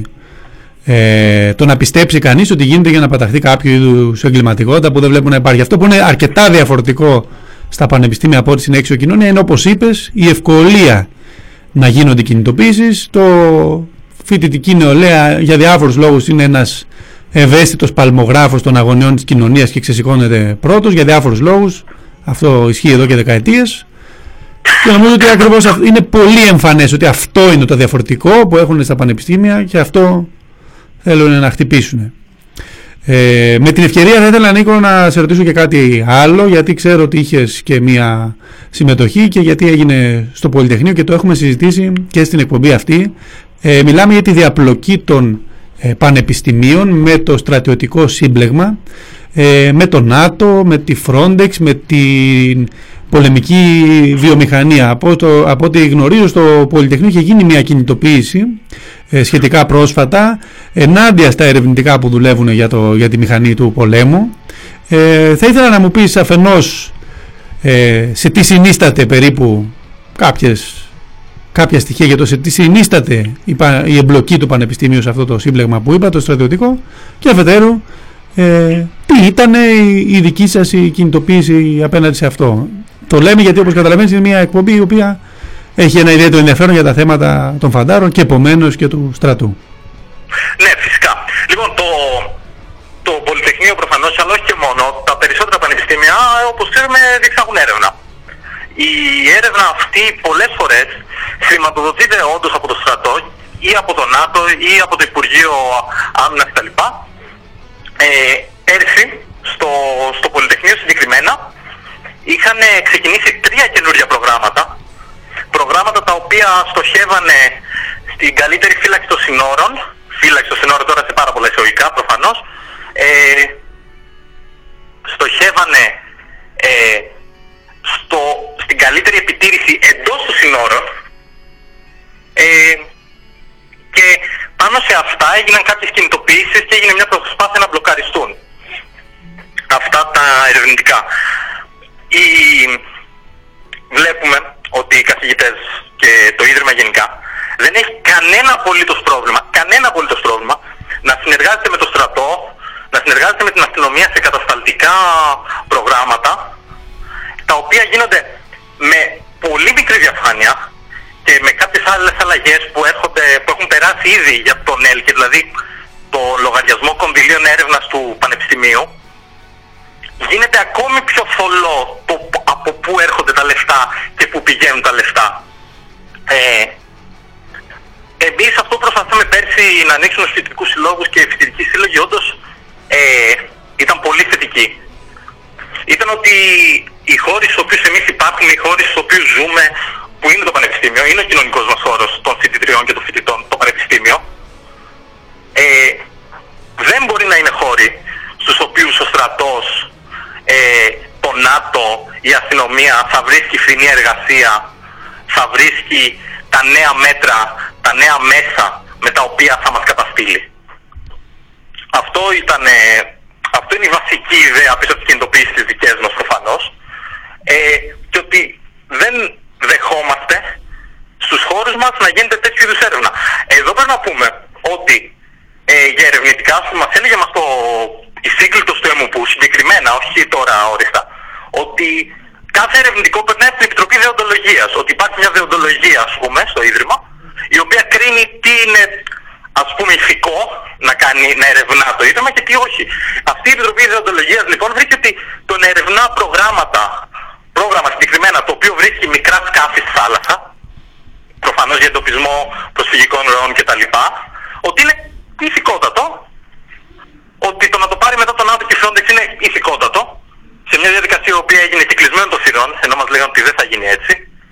το να πιστέψει κανείς ότι γίνεται για να παταχθεί κάποιο είδους εγκληματικότητα που δεν βλέπουν να υπάρχει. Αυτό που είναι αρκετά διαφορετικό στα πανεπιστήμια από ό,τι στην έξω κοινωνία είναι, όπως είπες, η ευκολία να γίνονται κινητοποίησεις. Το φοιτητική νεολαία για διάφορους λόγους είναι ένας ευαίσθητος παλμογράφος των αγωνιών της κοινωνίας και ξεσηκώνεται πρώτος για διάφορους λόγους. Αυτό ισχύει εδώ και δεκαετίες. Και νομίζω ότι ακριβώς είναι πολύ εμφανές ότι αυτό είναι το διαφορετικό που έχουν στα πανεπιστήμια και αυτό θέλουν να χτυπήσουν. Με την ευκαιρία θα ήθελα, Νίκο, να σε ρωτήσω και κάτι άλλο, γιατί ξέρω ότι είχες και μία συμμετοχή και γιατί έγινε στο Πολυτεχνείο και το έχουμε συζητήσει και στην εκπομπή αυτή. Μιλάμε για τη διαπλοκή των πανεπιστημίων με το στρατιωτικό σύμπλεγμα, με το ΝΑΤΟ, με τη Frontex, με την πολεμική βιομηχανία. Από ό,τι γνωρίζω, στο Πολυτεχνείο είχε γίνει μια κινητοποίηση σχετικά πρόσφατα ενάντια στα ερευνητικά που δουλεύουν για τη μηχανή του πολέμου. Θα ήθελα να μου πεις αφενός σε τι συνίσταται περίπου κάποια στοιχεία για το σε τι συνίσταται η εμπλοκή του Πανεπιστημίου σε αυτό το σύμπλεγμα που είπα, το στρατιωτικό, και αφετέρου τι ήταν η δική σας η κινητοποίηση απέναντι σε αυτό. Το λέμε γιατί, όπως καταλαβαίνεις, είναι μια εκπομπή η οποία έχει ένα ιδιαίτερο ενδιαφέρον για τα θέματα των φαντάρων και επομένως και του στρατού. Ναι, φυσικά. Λοιπόν, το Πολυτεχνείο προφανώς, αλλά όχι και μόνο, τα περισσότερα πανεπιστήμια, όπως ξέρουμε, διεξάγουν έρευνα. Η έρευνα αυτή πολλές φορές χρηματοδοτείται όντως από το στρατό ή από το ΝΑΤΟ ή από το Υπουργείο Άμυνας κτλ. Πέρσι, στο Πολυτεχνείο συγκεκριμένα, είχαν ξεκινήσει 3 καινούργια προγράμματα τα οποία στοχεύανε στην καλύτερη φύλαξη των συνόρων, φύλαξη των συνόρων τώρα σε πάρα πολλά εισαγωγικά προφανώς, στοχεύανε στην καλύτερη επιτήρηση εντός των συνόρων, και πάνω σε αυτά έγιναν κάποιες κινητοποιήσεις και έγινε μια προσπάθεια να μπλοκαριστούν αυτά τα ερευνητικά. Βλέπουμε ότι οι καθηγητές και το Ίδρυμα γενικά δεν έχει κανένα απολύτως πρόβλημα να συνεργάζεται με το στρατό, να συνεργάζεται με την αστυνομία σε κατασταλτικά προγράμματα, τα οποία γίνονται με πολύ μικρή διαφάνεια και με κάποιες άλλες αλλαγές που έχουν περάσει ήδη για τον ΕΛΚ, δηλαδή το λογαριασμό κονδυλίων έρευνας του Πανεπιστημίου. Γίνεται ακόμη πιο θολό από πού έρχονται τα λεφτά και πού πηγαίνουν τα λεφτά. εμείς αυτό που προσπαθούμε πέρσι να ανοίξουμε στους φοιτητικούς συλλόγους και οι φοιτητικοί σύλλογοι όντως ήταν πολύ θετικοί. Ήταν ότι οι χώροι στους οποίους εμείς υπάρχουμε, οι χώροι στους οποίους ζούμε, που είναι το πανεπιστήμιο, είναι ο κοινωνικός μας χώρος των φοιτητριών και των φοιτητών, το πανεπιστήμιο, δεν μπορεί να είναι χώροι στους οποίους ο στρατός, το ΝΑΤΟ, η αστυνομία θα βρίσκει φθηνή εργασία, θα βρίσκει τα νέα μέτρα, τα νέα μέσα με τα οποία θα μας καταστήλει. Αυτό είναι η βασική ιδέα πίσω από τις κινητοποιήσεις της δικές μας προφανώς, και ότι δεν δεχόμαστε στους χώρους μας να γίνεται τέτοιου είδους έρευνα. Εδώ πρέπει να πούμε ότι για ερευνητικά, μας έλεγε μας η σύγκλιτος του ΕΜΟΠΟΥ συγκεκριμένα, όχι τώρα όριστα, ότι κάθε ερευνητικό περνάει από την Επιτροπή Δεοντολογίας, ότι υπάρχει μια δεοντολογία, ας πούμε, στο Ίδρυμα, η οποία κρίνει τι είναι, ας πούμε, ηθικό να ερευνά το Ίδρυμα και τι όχι. Αυτή η Επιτροπή Δεοντολογίας, λοιπόν, βρήκε ότι το να ερευνά πρόγραμμα συγκεκριμένα, το οποίο βρίσκει μικρά σκάφη στη θάλασσα, προφανώς για εντοπισμό προσφυγικών ροών κτλ., ότι είναι ηθικότατο, ότι το να το πάρει μετά τον ΝΑΤΟ και Frontex είναι ηθικότατο, σε μια διαδικασία η οποία έγινε κυκλισμένο των θυρών, ενώ μας λέγανε ότι δεν θα γίνει έτσι.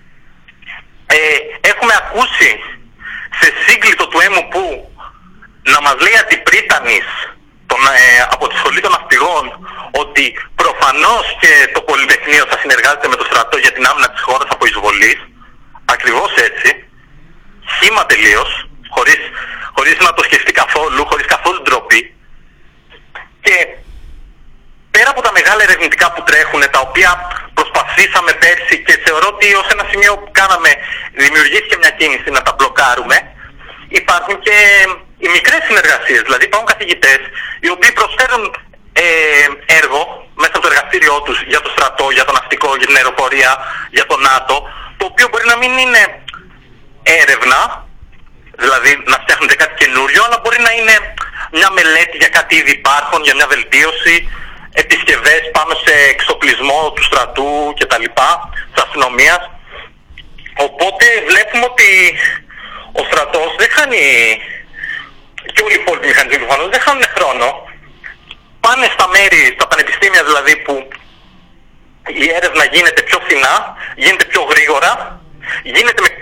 Έχουμε ακούσει σε σύγκλιτο του ΕΜΟΠΟΥ να μας λέει αντιπρίτανης από τη Σχολή των Ναυπηγών ότι προφανώς και το Πολυτεχνείο θα συνεργάζεται με το στρατό για την άμυνα της χώρας από εισβολής. Ακριβώς έτσι. Χύμα τελείως, χωρίς να το σκεφτεί καθόλου, χωρίς καθόλου ντροπή. Και πέρα από τα μεγάλα ερευνητικά που τρέχουν, τα οποία προσπαθήσαμε πέρσι και θεωρώ ότι ως ένα σημείο που δημιουργήθηκε μια κίνηση να τα μπλοκάρουμε, υπάρχουν και οι μικρές συνεργασίες. Δηλαδή υπάρχουν καθηγητές οι οποίοι προσφέρουν έργο μέσα από το εργαστήριό τους για το στρατό, για το ναυτικό, για την αεροπορία, για το ΝΑΤΟ, το οποίο μπορεί να μην είναι έρευνα, δηλαδή να φτιάχνετε κάτι καινούριο, αλλά μπορεί να είναι μια μελέτη για κάτι ήδη υπάρχον, για μια βελτίωση, επισκευές πάνω σε εξοπλισμό του στρατού κτλ., της αστυνομίας. Οπότε βλέπουμε ότι ο στρατός δεν χάνει, και όλοι οι υπόλοιποι μηχανισμοί προφανώς δεν χάνουν χρόνο. Πάνε στα μέρη, στα πανεπιστήμια δηλαδή, που η έρευνα γίνεται πιο φθηνά, γίνεται πιο γρήγορα, γίνεται με,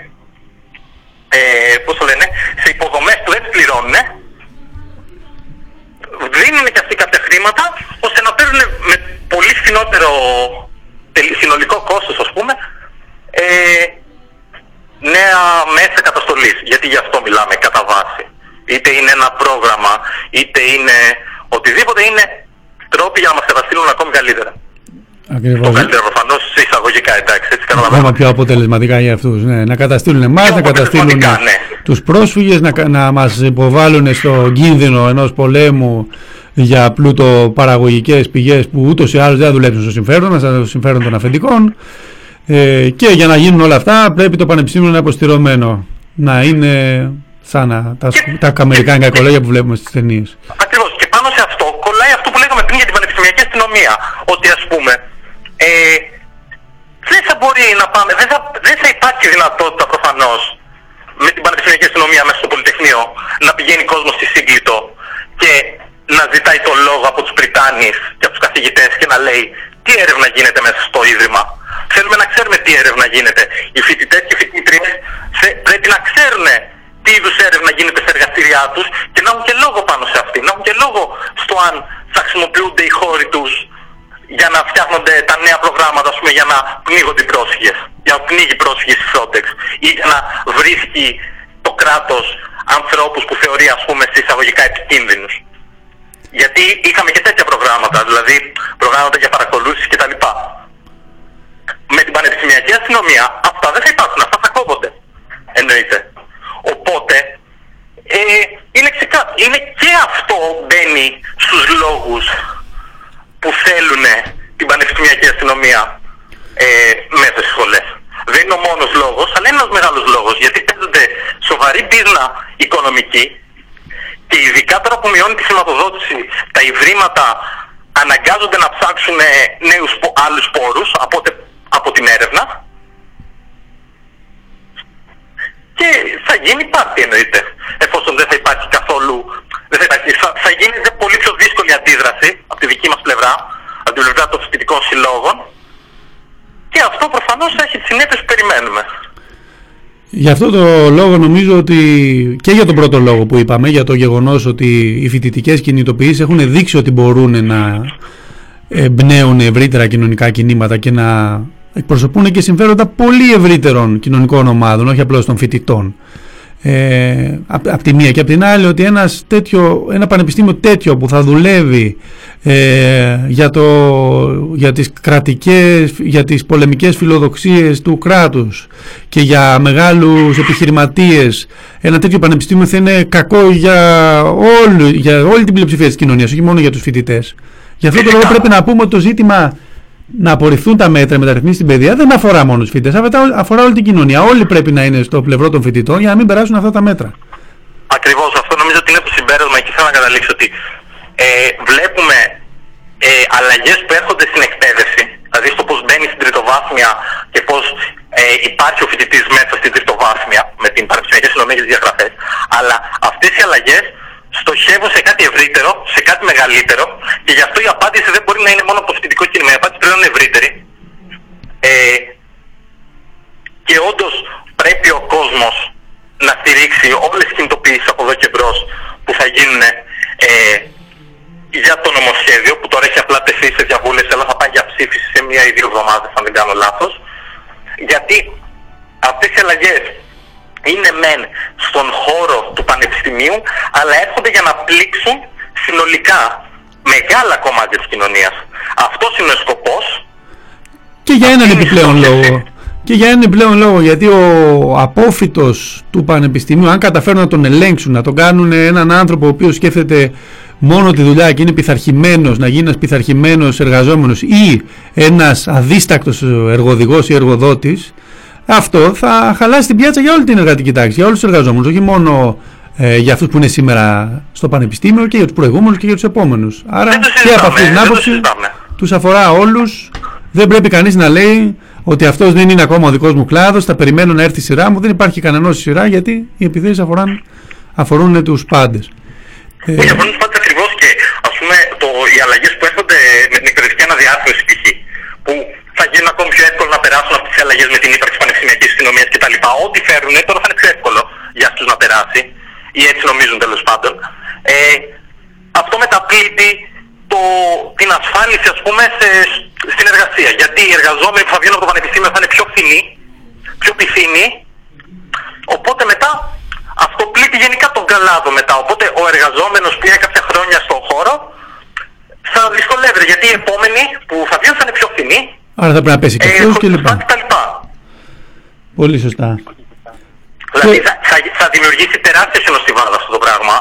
σε υποδομές που δεν πληρώνουν, δίνουν και αυτοί κάποια χρήματα, ώστε να παίρνουν με πολύ φθηνότερο συνολικό κόστος, ας πούμε, νέα μέσα καταστολής. Γιατί γι' αυτό μιλάμε κατά βάση. Είτε είναι ένα πρόγραμμα, είτε είναι οτιδήποτε, είναι τρόποι για να μας καταστήλουν ακόμη καλύτερα. Ακριβώς. Το καλύτερο προφανώς εισαγωγικά, εντάξει, έτσι καταλαβαίνω. Ακόμα πιο αποτελεσματικά για αυτούς, ναι. Να καταστήλουν εμάς, να καταστήλουν τους πρόσφυγες, να μας υποβάλουν στο κίνδυνο ενός πολέμου για πλούτο-παραγωγικές πηγές που ούτως ή άλλως δεν θα δουλέψουν στο συμφέρον μας, στο συμφέρον των αφεντικών. Και για να γίνουν όλα αυτά πρέπει το πανεπιστήμιο να είναι αποστηρωμένο. Να είναι σαν τα αμερικάνικα κολέγια που βλέπουμε στις ταινίες. Ακριβώς. Και πάνω σε αυτό κολλάει αυτό που λέγαμε πριν για την πανεπιστημιακή αστυνομία. Ότι ας πούμε δεν θα μπορεί να πάμε, δεν θα υπάρχει δυνατότητα προφανώς με την πανεπιστημιακή αστυνομία μέσα στο Πολυτεχνείο να πηγαίνει κόσμος στη Σύγκλιτο και να ζητάει το λόγο από τους πριτάνεις και από τους καθηγητές και να λέει τι έρευνα γίνεται μέσα στο Ίδρυμα. Θέλουμε να ξέρουμε τι έρευνα γίνεται. Οι φοιτητές και οι φοιτητρίες πρέπει να ξέρουν τι είδους έρευνα γίνεται σε εργαστήριά τους και να έχουν και λόγο πάνω σε αυτή. Να έχουν και λόγο στο αν θα χρησιμοποιούνται οι χώροι τους για να φτιάχνονται τα νέα προγράμματα, ας πούμε, για να πνίγονται οι πρόσφυγες. Για να πνίγει πρόσφυγες η Frontex. Ή για να βρίσκει το κράτος ανθρώπους που θεωρεί, ας πούμε, σε εισαγωγικά επικίνδυνους. Γιατί είχαμε και τέτοια προγράμματα, δηλαδή προγράμματα για παρακολούθηση κτλ. Με την πανεπιστημιακή αστυνομία αυτά δεν θα υπάρχουν, αυτά θα κόβονται. Εννοείται. Οπότε είναι και αυτό μπαίνει στους λόγους που θέλουν την πανεπιστημιακή αστυνομία μέσα στις σχολές. Δεν είναι ο μόνος λόγος, αλλά είναι ένας μεγάλος λόγος, γιατί παίζονται σοβαρή πείσνα οικονομική και ειδικά τώρα που μειώνει τη χρηματοδότηση, τα ιδρύματα αναγκάζονται να ψάξουν άλλους πόρους από την έρευνα και θα γίνει πάρτι εννοείται. Εφόσον δεν θα υπάρχει καθόλου. Θα γίνει πολύ πιο δύσκολη αντίδραση από τη δική μας πλευρά, από την πλευρά των φοιτητικών συλλόγων. Και αυτό προφανώς έχει τις συνέπειες που περιμένουμε. Γι' αυτό το λόγο νομίζω ότι και για τον πρώτο λόγο που είπαμε, για το γεγονός ότι οι φοιτητικές κινητοποιήσεις έχουν δείξει ότι μπορούν να εμπνέουν ευρύτερα κοινωνικά κινήματα και να εκπροσωπούν και συμφέροντα πολύ ευρύτερων κοινωνικών ομάδων, όχι απλώς των φοιτητών. Από τη μία και από την άλλη, ότι ένα πανεπιστήμιο τέτοιο που θα δουλεύει για τις πολεμικές φιλοδοξίες του κράτους και για μεγάλους επιχειρηματίες, ένα τέτοιο πανεπιστήμιο θα είναι κακό για όλη την πλειοψηφία της κοινωνίας, όχι μόνο για τους φοιτητές. Γι' αυτό το λόγο πρέπει να πούμε ότι το ζήτημα να απορριφθούν τα μέτρα, μεταρρυθμίσεις στην παιδεία, δεν αφορά μόνο τους φοιτητές, αφορά όλη την κοινωνία. Όλοι πρέπει να είναι στο πλευρό των φοιτητών για να μην περάσουν αυτά τα μέτρα. Ακριβώς, αυτό νομίζω ότι είναι το συμπέρασμα και θέλω να καταλήξω ότι βλέπουμε αλλαγές που έρχονται στην εκπαίδευση, δηλαδή στο πώς μπαίνει στην τριτοβάθμια και πώς υπάρχει ο φοιτητής μέσα στην τριτοβάθμια με την πανεπιστημιακή συνομία και τις διαγραφές. Αλλά αυτές οι αλλαγές στοχεύουν σε κάτι ευρύτερο, σε κάτι μεγαλύτερο, και γι' αυτό η απάντηση δεν μπορεί να είναι μόνο από το φοιτητικό κίνημα. Η απάντηση πρέπει να είναι ευρύτερη. Και όντως πρέπει ο κόσμος να στηρίξει όλες τις κινητοποιήσεις από εδώ και μπρος που θα γίνουν για το νομοσχέδιο, που τώρα έχει απλά τεθεί σε διαβούλευση, αλλά θα πάει για ψήφιση σε 1 ή 2 εβδομάδες, αν δεν κάνω λάθος. Γιατί αυτές οι αλλαγές είναι μεν στον χώρο του πανεπιστημίου, αλλά έρχονται για να πλήξουν συνολικά μεγάλα κομμάτια της κοινωνίας. Αυτός είναι ο σκοπός. Και για έναν επιπλέον λόγο. Και για έναν επιπλέον λόγο, γιατί ο απόφοιτος του πανεπιστημίου, αν καταφέρουν να τον ελέγξουν, να τον κάνουν έναν άνθρωπο ο οποίος σκέφτεται μόνο τη δουλειά και είναι πειθαρχημένος, να γίνει ένας πειθαρχημένος εργαζόμενος ή ένας αδίστακτος εργοδηγός ή εργοδότης, αυτό θα χαλάσει την πιάτσα για όλη την εργατική τάξη, για όλους τους εργαζόμενους, όχι μόνο για αυτούς που είναι σήμερα στο πανεπιστήμιο, και για τους προηγούμενους και για τους επόμενους. Άρα και από αυτή την άποψη τους αφορά όλους. Δεν πρέπει κανείς να λέει ότι αυτός δεν είναι ακόμα ο δικός μου κλάδος, θα περιμένω να έρθει η σειρά μου. Δεν υπάρχει κανένας σειρά, γιατί οι επιθέσεις αφορούν τους πάντες. Αφορούν τους πάντες ακριβώς, και ας πούμε οι αλλαγές που έρχονται με την εκπαιδευτική αναδιάρθρωση π.χ. που θα γίνουν ακόμη πιο εύκολο να περάσουν αυτές τις αλλαγές με την ύπαρξη πανεπιστημιακής αστυνομίας κτλ. Ό,τι φέρουν τώρα θα είναι πιο εύκολο για αυτούς να περάσει, ή έτσι νομίζουν τέλος πάντων. Αυτό μεταπλήττει την ασφάλιση, ας πούμε, στην εργασία. Γιατί οι εργαζόμενοι που θα βγαίνουν από το πανεπιστήμιο θα είναι πιο φθηνοί, πιο πυθύνοι. Οπότε μετά αυτό πλήττει γενικά τον κλάδο μετά. Οπότε ο εργαζόμενος που είναι κάποια χρόνια στον χώρο θα δυσκολεύεται, γιατί οι επόμενοι που θα βγαίνουν θα είναι πιο φθηνοί. Άρα θα πρέπει να πέσει και αυτός και λοιπά. Πολύ σωστά. Δηλαδή θα δημιουργήσει τεράστια συνοστιβάδα αυτό το πράγμα.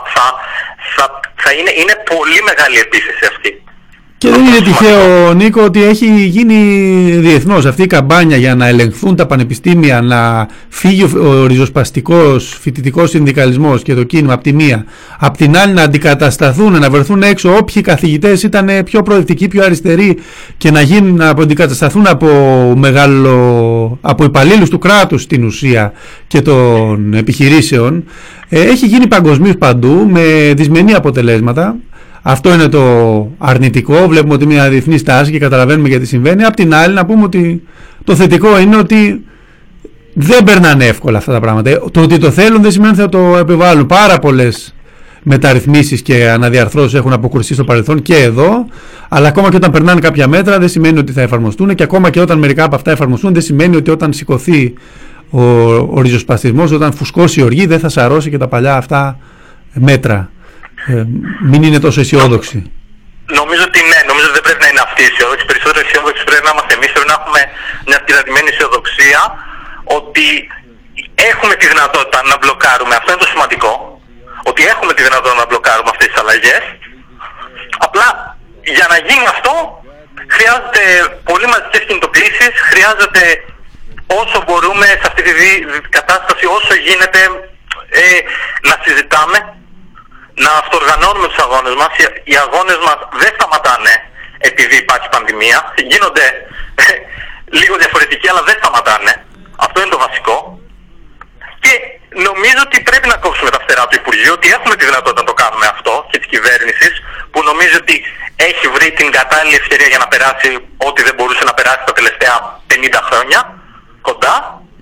Είναι πολύ μεγάλη επίθεση αυτή. Και δεν είναι τυχαίο, Νίκο, ότι έχει γίνει διεθνώς αυτή η καμπάνια για να ελεγχθούν τα πανεπιστήμια, να φύγει ο ριζοσπαστικός φοιτητικός συνδικαλισμός και το κίνημα από τη μία, απ' την άλλη να αντικατασταθούν, να βρεθούν έξω όποιοι καθηγητές ήταν πιο προοδευτικοί, πιο αριστεροί, και να αντικατασταθούν από υπαλλήλους του κράτους στην ουσία και των επιχειρήσεων. Έχει γίνει παγκοσμίως παντού με δυσμενή αποτελέσματα. Αυτό είναι το αρνητικό. Βλέπουμε ότι μια διεθνή στάση και καταλαβαίνουμε γιατί συμβαίνει. Απ' την άλλη, να πούμε ότι το θετικό είναι ότι δεν περνάνε εύκολα αυτά τα πράγματα. Το ότι το θέλουν δεν σημαίνει ότι θα το επιβάλλουν. Πάρα πολλές μεταρρυθμίσεις και αναδιαρθρώσεις έχουν αποκρουστεί στο παρελθόν και εδώ. Αλλά ακόμα και όταν περνάνε κάποια μέτρα, δεν σημαίνει ότι θα εφαρμοστούν. Και ακόμα και όταν μερικά από αυτά εφαρμοστούν, δεν σημαίνει ότι όταν σηκωθεί ο ριζοσπαστισμός, όταν φουσκώσει η οργή, δεν θα σαρώσει και τα παλιά αυτά μέτρα. Μην είναι τόσο αισιόδοξοι. Νομίζω ότι ναι, νομίζω ότι δεν πρέπει να είναι αυτή η αισιόδοξη. Περισσότερο αισιόδοξη πρέπει να είμαστε εμείς. Πρέπει να έχουμε μια πειρατημένη αισιοδοξία ότι έχουμε τη δυνατότητα να μπλοκάρουμε. Αυτό είναι το σημαντικό. Ότι έχουμε τη δυνατότητα να μπλοκάρουμε αυτές τις αλλαγές. Απλά για να γίνει αυτό χρειάζεται πολύ μαζικές κινητοποιήσεις. Χρειάζεται όσο μπορούμε σε αυτή τη κατάσταση, όσο γίνεται, να συζητάμε, να αυτοοργανώνουμε τους αγώνες μας. Οι αγώνες μας δεν σταματάνε επειδή υπάρχει πανδημία. Γίνονται λίγο διαφορετικοί, αλλά δεν σταματάνε. Αυτό είναι το βασικό. Και νομίζω νομίζω ότι πρέπει να κόψουμε τα φτερά του Υπουργείου, ότι έχουμε τη δυνατότητα να το κάνουμε αυτό και της κυβέρνησης, που νομίζω ότι έχει βρει την κατάλληλη ευκαιρία για να περάσει ό,τι δεν μπορούσε να περάσει τα τελευταία 50 χρόνια κοντά.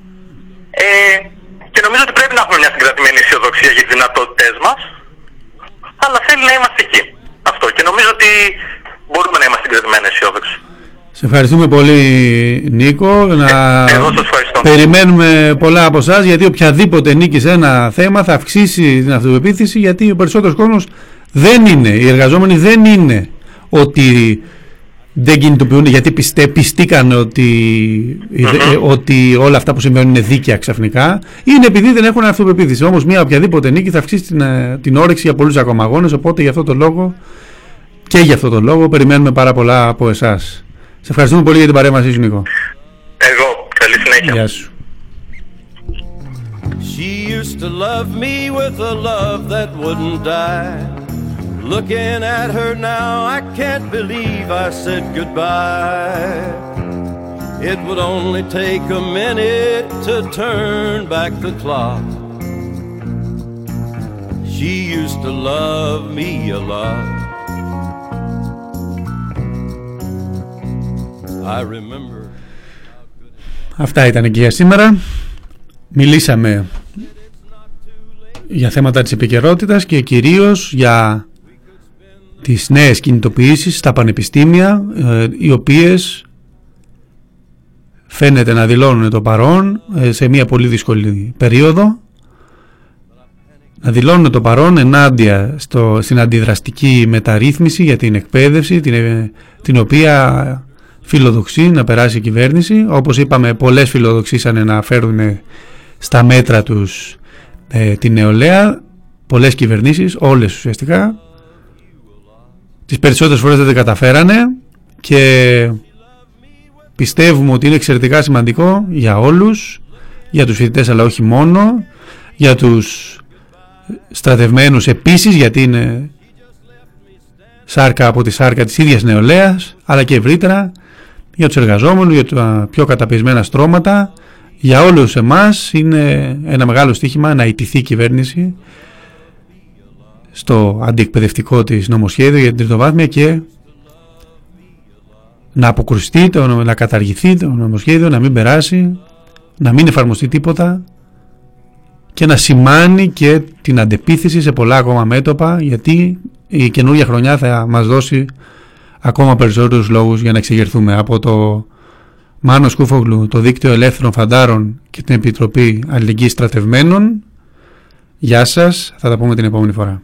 Και νομίζω ότι πρέπει να έχουμε μια συγκρατημένη αισιοδοξία για τις δυνατότητές μας, αλλά θέλει να είμαστε εκεί. Αυτό. Και νομίζω ότι μπορούμε να είμαστε συγκρατημένοι αισιόδοξοι. Σε ευχαριστούμε πολύ, Νίκο. Εγώ σας ευχαριστώ. Περιμένουμε πολλά από εσάς, γιατί οποιαδήποτε νίκη σε ένα θέμα θα αυξήσει την αυτοπεποίθηση, γιατί ο περισσότερος κόσμος δεν είναι, οι εργαζόμενοι δεν είναι ότι δεν κινητοποιούνται γιατί πιστήκαν ότι όλα αυτά που συμβαίνουν είναι δίκαια ξαφνικά. Είναι επειδή δεν έχουν αυτοπεποίθηση. Όμως μια οποιαδήποτε νίκη θα αυξήσει την όρεξη για πολλούς ακόμα αγώνες. Οπότε γι' αυτό το λόγο περιμένουμε πάρα πολλά από εσάς. Σε ευχαριστούμε πολύ για την παρέμβασή σου, Νίκο. Εγώ. Καλή συνέχεια. Γεια σου. She used to love me with a love that wouldn't die. Looking at her now, I can't believe I said goodbye. It would only take a minute to turn back the clock. She used to love me a lot. I remember. Αυτά ήταν και για σήμερα. Μιλήσαμε για θέματα της επικαιρότητας και κυρίως για τις νέες κινητοποιήσεις στα πανεπιστήμια, οι οποίες φαίνεται να δηλώνουν το παρόν σε μια πολύ δύσκολη περίοδο, να δηλώνουν το παρόν ενάντια στην αντιδραστική μεταρρύθμιση για την εκπαίδευση, την οποία φιλοδοξεί να περάσει η κυβέρνηση. Όπως είπαμε, πολλές φιλοδοξήσανε να φέρουν στα μέτρα τους την νεολαία, πολλές κυβερνήσεις, όλες ουσιαστικά. Τις περισσότερες φορές δεν τα καταφέρανε και πιστεύουμε ότι είναι εξαιρετικά σημαντικό για όλους, για τους φοιτητές αλλά όχι μόνο, για τους στρατευμένους επίσης, γιατί είναι σάρκα από τη σάρκα της ίδιας νεολαίας, αλλά και ευρύτερα για τους εργαζόμενους, για τα πιο καταπιεσμένα στρώματα. Για όλους εμάς είναι ένα μεγάλο στοίχημα να ιτηθεί η κυβέρνηση στο αντιεκπαιδευτικό της νομοσχέδιο για την τριτοβάθμια και να αποκρουστεί, να καταργηθεί το νομοσχέδιο, να μην περάσει, να μην εφαρμοστεί τίποτα και να σημάνει και την αντεπίθεση σε πολλά ακόμα μέτωπα, γιατί η καινούργια χρονιά θα μας δώσει ακόμα περισσότερους λόγους για να εξεγερθούμε. Από το Μάνο Σκούφογλου, το Δίκτυο Ελεύθερων Φαντάρων και την Επιτροπή Αλληλεγγύης Στρατευμένων, γεια σας, θα τα πούμε την επόμενη φορά.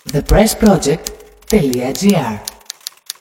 thepressproject.gr